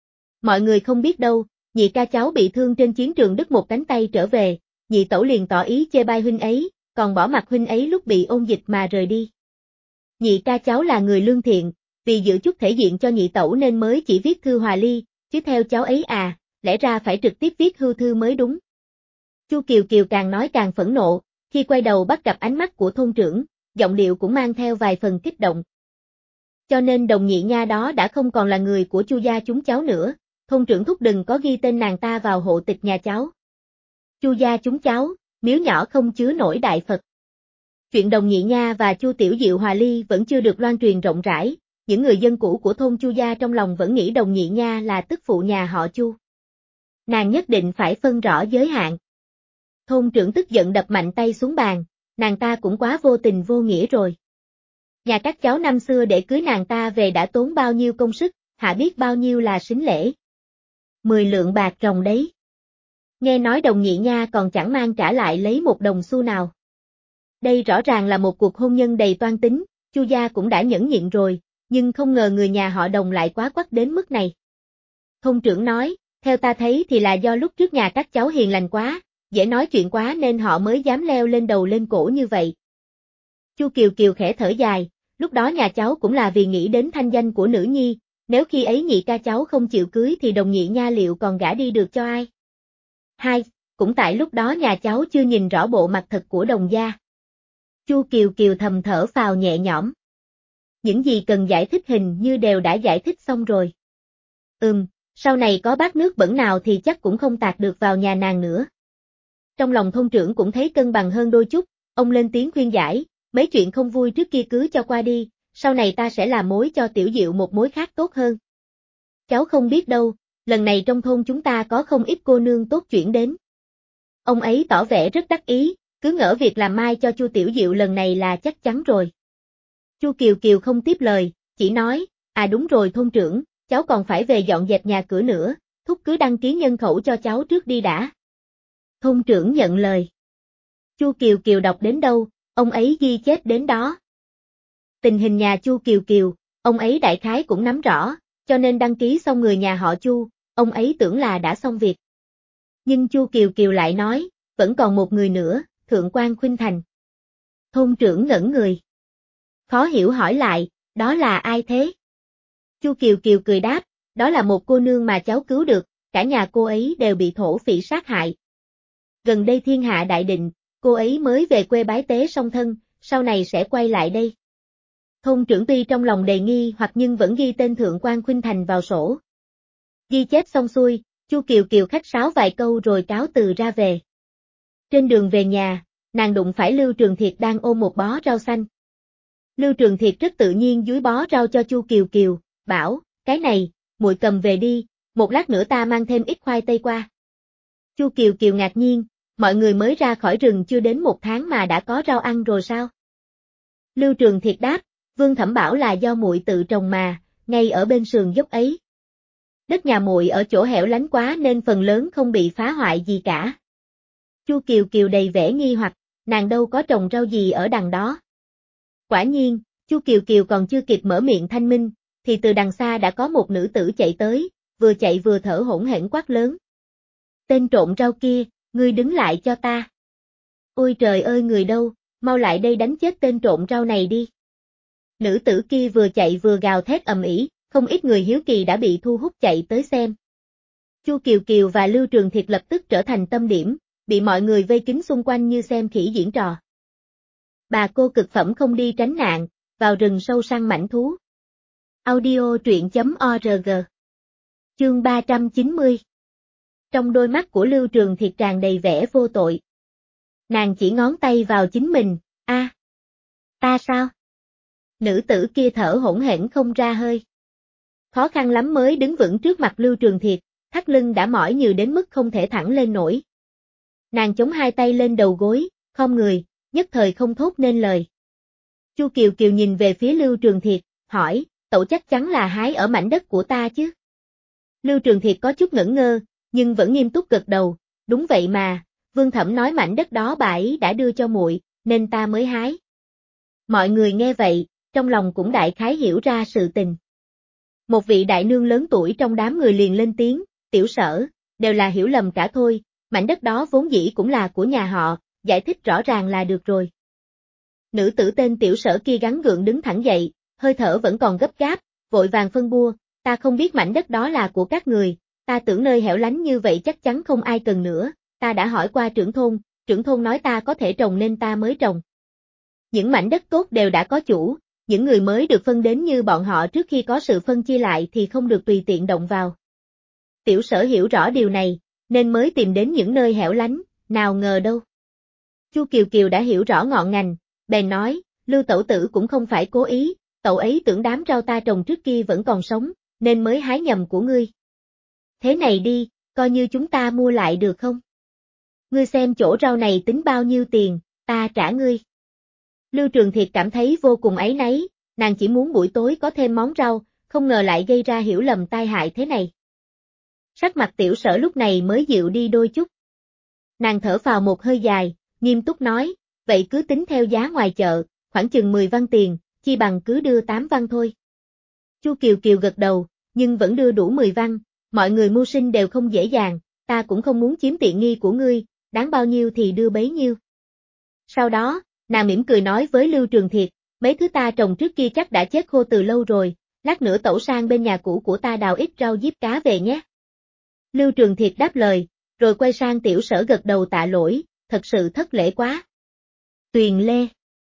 Mọi người không biết đâu, nhị ca cháu bị thương trên chiến trường đứt một cánh tay trở về, nhị tẩu liền tỏ ý chê bai huynh ấy, còn bỏ mặt huynh ấy lúc bị ôn dịch mà rời đi. Nhị ca cháu là người lương thiện, vì giữ chút thể diện cho nhị tẩu nên mới chỉ viết thư hòa ly, chứ theo cháu ấy à, lẽ ra phải trực tiếp viết hưu thư mới đúng. Chu Kiều Kiều càng nói càng phẫn nộ, khi quay đầu bắt gặp ánh mắt của thôn trưởng, giọng điệu cũng mang theo vài phần kích động. Cho nên đồng nhị nha đó đã không còn là người của Chu gia chúng cháu nữa, thôn trưởng thúc đừng có ghi tên nàng ta vào hộ tịch nhà cháu. Chu gia chúng cháu, miếu nhỏ không chứa nổi đại Phật. Chuyện đồng nhị nha và Chu Tiểu Diệu hòa ly vẫn chưa được loan truyền rộng rãi, những người dân cũ của thôn Chu gia trong lòng vẫn nghĩ đồng nhị nha là tức phụ nhà họ Chu. Nàng nhất định phải phân rõ giới hạn. Thôn trưởng tức giận đập mạnh tay xuống bàn, nàng ta cũng quá vô tình vô nghĩa rồi. Nhà các cháu năm xưa để cưới nàng ta về đã tốn bao nhiêu công sức, hả biết bao nhiêu là sính lễ. mười lượng bạc ròng đấy. Nghe nói Đồng nhị nha còn chẳng mang trả lại lấy một đồng xu nào. Đây rõ ràng là một cuộc hôn nhân đầy toan tính, Chu gia cũng đã nhẫn nhịn rồi, nhưng không ngờ người nhà họ Đồng lại quá quắt đến mức này. Thôn trưởng nói, theo ta thấy thì là do lúc trước nhà các cháu hiền lành quá, dễ nói chuyện quá nên họ mới dám leo lên đầu lên cổ như vậy. Chu Kiều Kiều khẽ thở dài, lúc đó nhà cháu cũng là vì nghĩ đến thanh danh của nữ nhi, nếu khi ấy nhị ca cháu không chịu cưới thì Đồng nhị nha liệu còn gả đi được cho ai? Hai, cũng tại lúc đó nhà cháu chưa nhìn rõ bộ mặt thật của Đồng gia. Chu Kiều Kiều thầm thở phào nhẹ nhõm. Những gì cần giải thích hình như đều đã giải thích xong rồi. Ừm, sau này có bát nước bẩn nào thì chắc cũng không tạt được vào nhà nàng nữa. Trong lòng thôn trưởng cũng thấy cân bằng hơn đôi chút, ông lên tiếng khuyên giải, mấy chuyện không vui trước kia cứ cho qua đi, sau này ta sẽ làm mối cho Tiểu Diệu một mối khác tốt hơn. Cháu không biết đâu, lần này trong thôn chúng ta có không ít cô nương tốt chuyển đến. Ông ấy tỏ vẻ rất đắc ý, cứ ngỡ việc làm mai cho Chu Tiểu Diệu lần này là chắc chắn rồi. Chu Kiều Kiều không tiếp lời, chỉ nói, à đúng rồi thôn trưởng, cháu còn phải về dọn dẹp nhà cửa nữa, thúc cứ đăng ký nhân khẩu cho cháu trước đi đã. Thôn trưởng nhận lời. Chu Kiều Kiều đọc đến đâu, ông ấy ghi chép đến đó. Tình hình nhà Chu Kiều Kiều, ông ấy đại khái cũng nắm rõ, cho nên đăng ký xong người nhà họ Chu, ông ấy tưởng là đã xong việc. Nhưng Chu Kiều Kiều lại nói, vẫn còn một người nữa, Thượng quan Khuynh Thành. Thôn trưởng ngẩn người. Khó hiểu hỏi lại, đó là ai thế? Chu Kiều Kiều cười đáp, đó là một cô nương mà cháu cứu được, cả nhà cô ấy đều bị thổ phỉ sát hại. Gần đây thiên hạ đại định, cô ấy mới về quê bái tế song thân, sau này sẽ quay lại đây. Thôn trưởng tuy trong lòng đề nghi hoặc nhưng vẫn ghi tên Thượng quan Khuynh Thành vào sổ. Ghi chép xong xuôi, Chu Kiều Kiều khách sáo vài câu rồi cáo từ ra về. Trên đường về nhà, nàng đụng phải Lưu Trường Thiệt đang ôm một bó rau xanh. Lưu Trường Thiệt rất tự nhiên dúi bó rau cho Chu Kiều Kiều, bảo, cái này, muội cầm về đi, một lát nữa ta mang thêm ít khoai tây qua. Chu Kiều Kiều ngạc nhiên, mọi người mới ra khỏi rừng chưa đến một tháng mà đã có rau ăn rồi sao? Lưu Trường Thiệt đáp, Vương Thẩm bảo là do muội tự trồng mà, ngay ở bên sườn dốc ấy. Đất nhà muội ở chỗ hẻo lánh quá nên phần lớn không bị phá hoại gì cả. Chu Kiều Kiều đầy vẻ nghi hoặc, nàng đâu có trồng rau gì ở đằng đó. Quả nhiên, Chu Kiều Kiều còn chưa kịp mở miệng thanh minh, thì từ đằng xa đã có một nữ tử chạy tới, vừa chạy vừa thở hổn hển quát lớn. Tên trộm rau kia, ngươi đứng lại cho ta. Ôi trời ơi người đâu, mau lại đây đánh chết tên trộm rau này đi. Nữ tử kia vừa chạy vừa gào thét ầm ĩ, không ít người hiếu kỳ đã bị thu hút chạy tới xem. Chu Kiều Kiều và Lưu Trường Thiệt lập tức trở thành tâm điểm, bị mọi người vây kín xung quanh như xem khỉ diễn trò. Bà cô cực phẩm không đi tránh nạn, vào rừng sâu săn mãnh thú. Audio truyện chấm org. Chương ba trăm chín mươi. Trong đôi mắt của Lưu Trường Thiệt tràn đầy vẻ vô tội. Nàng chỉ ngón tay vào chính mình, a, à, ta sao? Nữ tử kia thở hổn hển không ra hơi. Khó khăn lắm mới đứng vững trước mặt Lưu Trường Thiệt, thắt lưng đã mỏi nhừ đến mức không thể thẳng lên nổi. Nàng chống hai tay lên đầu gối, khom người, nhất thời không thốt nên lời. Chu Kiều Kiều nhìn về phía Lưu Trường Thiệt, hỏi, cậu chắc chắn là hái ở mảnh đất của ta chứ? Lưu Trường Thiệt có chút ngẩn ngơ, nhưng vẫn nghiêm túc gật đầu, đúng vậy mà, Vương Thẩm nói mảnh đất đó bà ấy đã đưa cho muội, nên ta mới hái. Mọi người nghe vậy, trong lòng cũng đại khái hiểu ra sự tình. Một vị đại nương lớn tuổi trong đám người liền lên tiếng, tiểu Sở, đều là hiểu lầm cả thôi, mảnh đất đó vốn dĩ cũng là của nhà họ, giải thích rõ ràng là được rồi. Nữ tử tên tiểu Sở kia gắng gượng đứng thẳng dậy, hơi thở vẫn còn gấp gáp, vội vàng phân bua, ta không biết mảnh đất đó là của các người, ta tưởng nơi hẻo lánh như vậy chắc chắn không ai cần nữa, ta đã hỏi qua trưởng thôn, trưởng thôn nói ta có thể trồng nên ta mới trồng. Những mảnh đất tốt đều đã có chủ, những người mới được phân đến như bọn họ trước khi có sự phân chia lại thì không được tùy tiện động vào. Tiểu Sở hiểu rõ điều này, nên mới tìm đến những nơi hẻo lánh, nào ngờ đâu. Chu Kiều Kiều đã hiểu rõ ngọn ngành, bèn nói, Lưu tẩu tử cũng không phải cố ý, cậu ấy tưởng đám rau ta trồng trước kia vẫn còn sống, nên mới hái nhầm của ngươi. Thế này đi, coi như chúng ta mua lại được không? Ngươi xem chỗ rau này tính bao nhiêu tiền, ta trả ngươi. Lưu Trường Thiệt cảm thấy vô cùng áy náy, nàng chỉ muốn buổi tối có thêm món rau, không ngờ lại gây ra hiểu lầm tai hại thế này. Sắc mặt Tiểu Sở lúc này mới dịu đi đôi chút. Nàng thở phào một hơi dài, nghiêm túc nói, vậy cứ tính theo giá ngoài chợ, khoảng chừng mười văn tiền, chi bằng cứ đưa tám văn thôi. Chu Kiều Kiều gật đầu, nhưng vẫn đưa đủ mười văn, mọi người mưu sinh đều không dễ dàng, ta cũng không muốn chiếm tiện nghi của ngươi, đáng bao nhiêu thì đưa bấy nhiêu. Sau đó, nàng mỉm cười nói với Lưu Trường Thiệt, mấy thứ ta trồng trước kia chắc đã chết khô từ lâu rồi, lát nữa tẩu sang bên nhà cũ của ta đào ít rau diếp cá về nhé. Lưu Trường Thiệt đáp lời, rồi quay sang Tiểu Sở gật đầu tạ lỗi, thật sự thất lễ quá. Tuyền Lê.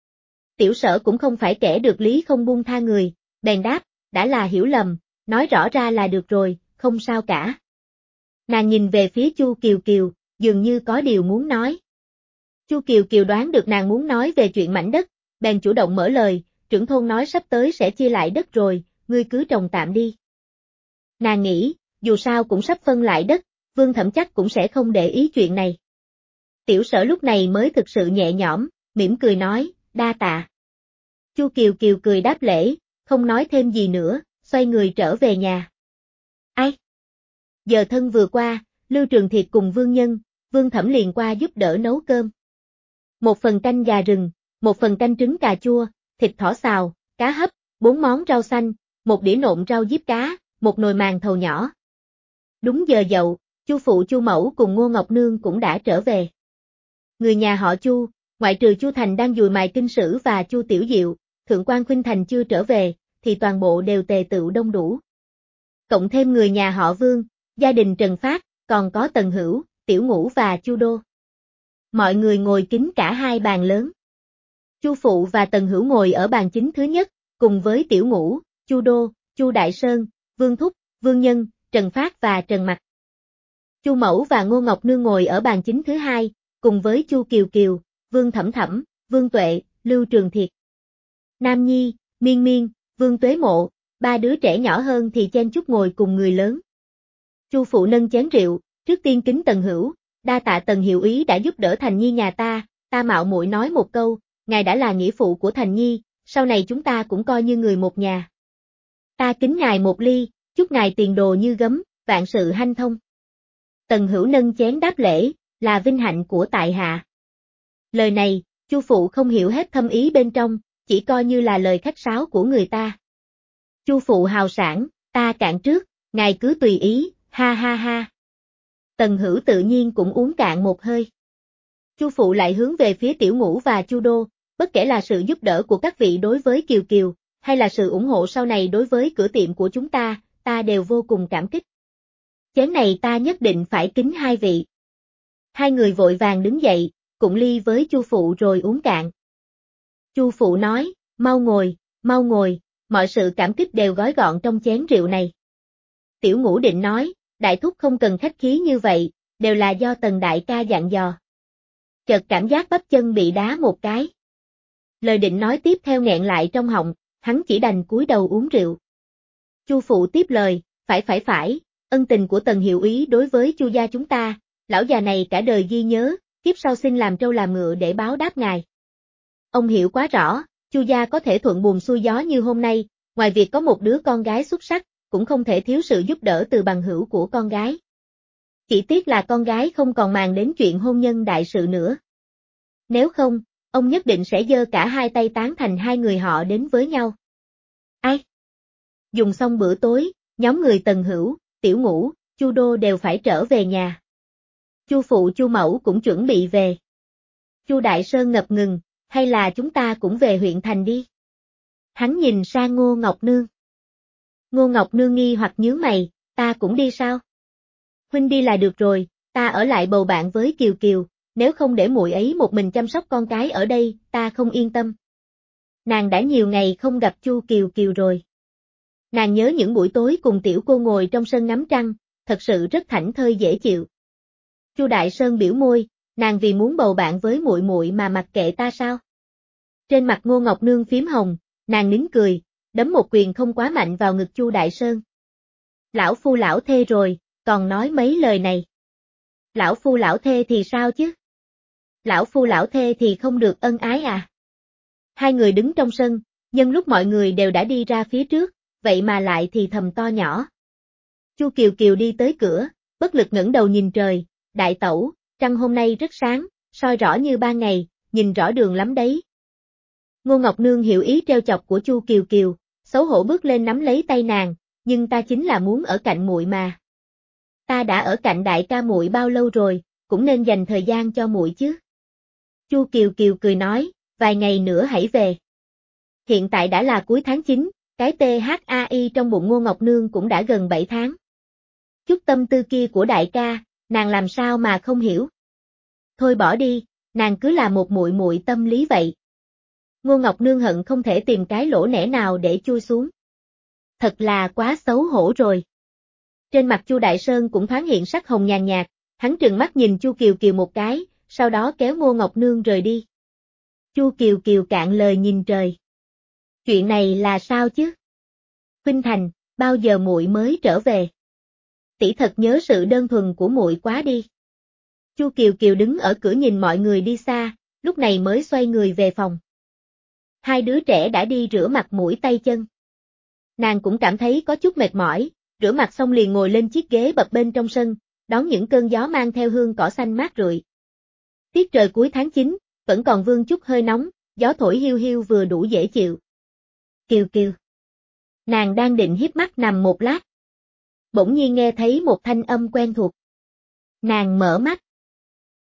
Tiểu Sở cũng không phải kẻ được lý không buông tha người, bèn đáp, đã là hiểu lầm, nói rõ ra là được rồi, không sao cả. Nàng nhìn về phía Chu Kiều Kiều, dường như có điều muốn nói. Chu Kiều Kiều đoán được nàng muốn nói về chuyện mảnh đất, bèn chủ động mở lời, trưởng thôn nói sắp tới sẽ chia lại đất rồi, ngươi cứ trồng tạm đi. Nàng nghĩ, dù sao cũng sắp phân lại đất, Vương Thẩm chắc cũng sẽ không để ý chuyện này. Tiểu Sở lúc này mới thực sự nhẹ nhõm, mỉm cười nói, đa tạ. Chu Kiều Kiều cười đáp lễ, không nói thêm gì nữa, xoay người trở về nhà. Ai? Giờ thân vừa qua, Lưu Trường Thiệt cùng Vương Nhân, Vương Thẩm liền qua giúp đỡ nấu cơm. Một phần canh gà rừng, một phần canh trứng cà chua, thịt thỏ xào, cá hấp, bốn món rau xanh, một đĩa nộm rau diếp cá, một nồi màn thầu nhỏ. Đúng giờ dậu, Chu phụ Chu mẫu cùng Ngô Ngọc Nương cũng đã trở về. Người nhà họ Chu, ngoại trừ Chu Thành đang dùi mài kinh sử và Chu Tiểu Diệu, Thượng quan Khuynh Thành chưa trở về, thì toàn bộ đều tề tựu đông đủ. Cộng thêm người nhà họ Vương, gia đình Trần Phát, còn có Tần Hữu, Tiểu Ngũ và Chu Đô. Mọi người ngồi kín cả hai bàn lớn. Chu phụ và Tần Hữu ngồi ở bàn chính thứ nhất, cùng với Tiểu Ngũ, Chu Đô, Chu Đại Sơn, Vương Thúc, Vương Nhân, Trần Phát và Trần Mặc. Chu Mẫu và Ngô Ngọc Nương ngồi ở bàn chính thứ hai, cùng với Chu Kiều Kiều, Vương Thẩm Thẩm, Vương Tuệ, Lưu Trường Thiệt. Nam Nhi, Miên Miên, Vương Tuế Mộ, ba đứa trẻ nhỏ hơn thì chen chúc ngồi cùng người lớn. Chu phụ nâng chén rượu, trước tiên kính Tần Hữu, đa tạ Tần hiệu úy đã giúp đỡ Thành Nhi nhà ta, ta mạo muội nói một câu, ngài đã là nghĩa phụ của Thành Nhi, sau này chúng ta cũng coi như người một nhà. Ta kính ngài một ly, chúc ngài tiền đồ như gấm, vạn sự hanh thông. Tần Hữu nâng chén đáp lễ, là vinh hạnh của tại hạ. Lời này, Chu phụ không hiểu hết thâm ý bên trong, chỉ coi như là lời khách sáo của người ta. Chu phụ hào sảng, ta cạn trước, ngài cứ tùy ý, ha ha ha. Tần Hữu tự nhiên cũng uống cạn một hơi. Chu phụ lại hướng về phía Tiểu Ngũ và Chu Đô, bất kể là sự giúp đỡ của các vị đối với Kiều Kiều, hay là sự ủng hộ sau này đối với cửa tiệm của chúng ta, ta đều vô cùng cảm kích. Chén này ta nhất định phải kính hai vị. Hai người vội vàng đứng dậy, cụng ly với Chu phụ rồi uống cạn. Chu phụ nói, mau ngồi, mau ngồi, mọi sự cảm kích đều gói gọn trong chén rượu này. Tiểu Ngũ định nói, đại thúc không cần khách khí như vậy, đều là do Tần đại ca dặn dò. Chợt cảm giác bắp chân bị đá một cái. Lời định nói tiếp theo nghẹn lại trong họng, hắn chỉ đành cúi đầu uống rượu. Chu phụ tiếp lời, phải phải phải, ân tình của Tần hiệu úy đối với Chu gia chúng ta, lão già này cả đời ghi nhớ, kiếp sau xin làm trâu làm ngựa để báo đáp ngài. Ông hiểu quá rõ, Chu gia có thể thuận buồm xuôi gió như hôm nay, ngoài việc có một đứa con gái xuất sắc, cũng không thể thiếu sự giúp đỡ từ bằng hữu của con gái. Chỉ tiếc là con gái không còn màng đến chuyện hôn nhân đại sự nữa. Nếu không, ông nhất định sẽ giơ cả hai tay tán thành hai người họ đến với nhau. Ai? Dùng xong bữa tối, nhóm người Tần Hữu, Tiểu Ngũ, Chu Đô đều phải trở về nhà. Chu phụ Chu mẫu cũng chuẩn bị về. Chu Đại Sơn ngập ngừng, hay là chúng ta cũng về huyện thành đi? Hắn nhìn sang Ngô Ngọc Nương. Ngô Ngọc Nương nghi hoặc nhướng mày, ta cũng đi sao? Huynh đi là được rồi, ta ở lại bầu bạn với Kiều Kiều, nếu không để muội ấy một mình chăm sóc con cái ở đây, ta không yên tâm. Nàng đã nhiều ngày không gặp Chu Kiều Kiều rồi. Nàng nhớ những buổi tối cùng tiểu cô ngồi trong sân ngắm trăng, thật sự rất thảnh thơi dễ chịu. Chu Đại Sơn biểu môi, nàng vì muốn bầu bạn với muội muội mà mặc kệ ta sao? Trên mặt Ngô Ngọc Nương phím hồng, nàng nín cười, đấm một quyền không quá mạnh vào ngực Chu Đại Sơn. Lão phu lão thê rồi, còn nói mấy lời này. Lão phu lão thê thì sao chứ? Lão phu lão thê thì không được ân ái à? Hai người đứng trong sân, nhân lúc mọi người đều đã đi ra phía trước, vậy mà lại thì thầm to nhỏ. Chu Kiều Kiều đi tới cửa, bất lực ngẩng đầu nhìn trời, đại tẩu, trăng hôm nay rất sáng, soi rõ như ban ngày, nhìn rõ đường lắm đấy. Ngô Ngọc Nương hiểu ý trêu chọc của Chu Kiều Kiều, xấu hổ bước lên nắm lấy tay nàng, nhưng ta chính là muốn ở cạnh muội mà. Ta đã ở cạnh đại ca muội bao lâu rồi, cũng nên dành thời gian cho muội chứ. Chu Kiều Kiều cười nói, vài ngày nữa hãy về. Hiện tại đã là cuối tháng chín, cái tê hát a i trong bụng Ngô Ngọc Nương cũng đã gần bảy tháng. Chút tâm tư kia của đại ca, nàng làm sao mà không hiểu. Thôi bỏ đi, nàng cứ là một muội muội tâm lý vậy. Ngô Ngọc Nương hận không thể tìm cái lỗ nẻ nào để chui xuống. Thật là quá xấu hổ rồi. Trên mặt Chu Đại Sơn cũng thoáng hiện sắc hồng nhàn nhạt, hắn trừng mắt nhìn Chu Kiều Kiều một cái, sau đó kéo Ngô Ngọc Nương rời đi. Chu Kiều Kiều cạn lời nhìn trời. Chuyện này là sao chứ? Khuynh Thành, bao giờ muội mới trở về? Tỷ thật nhớ sự đơn thuần của muội quá đi. Chu Kiều Kiều đứng ở cửa nhìn mọi người đi xa, lúc này mới xoay người về phòng. Hai đứa trẻ đã đi rửa mặt mũi tay chân. Nàng cũng cảm thấy có chút mệt mỏi, rửa mặt xong liền ngồi lên chiếc ghế bập bên trong sân, đón những cơn gió mang theo hương cỏ xanh mát rượi. Tiết trời cuối tháng chín, vẫn còn vương chút hơi nóng, gió thổi hiu hiu vừa đủ dễ chịu. Kiều Kiều. Nàng đang định híp mắt nằm một lát. Bỗng nhiên nghe thấy một thanh âm quen thuộc. Nàng mở mắt.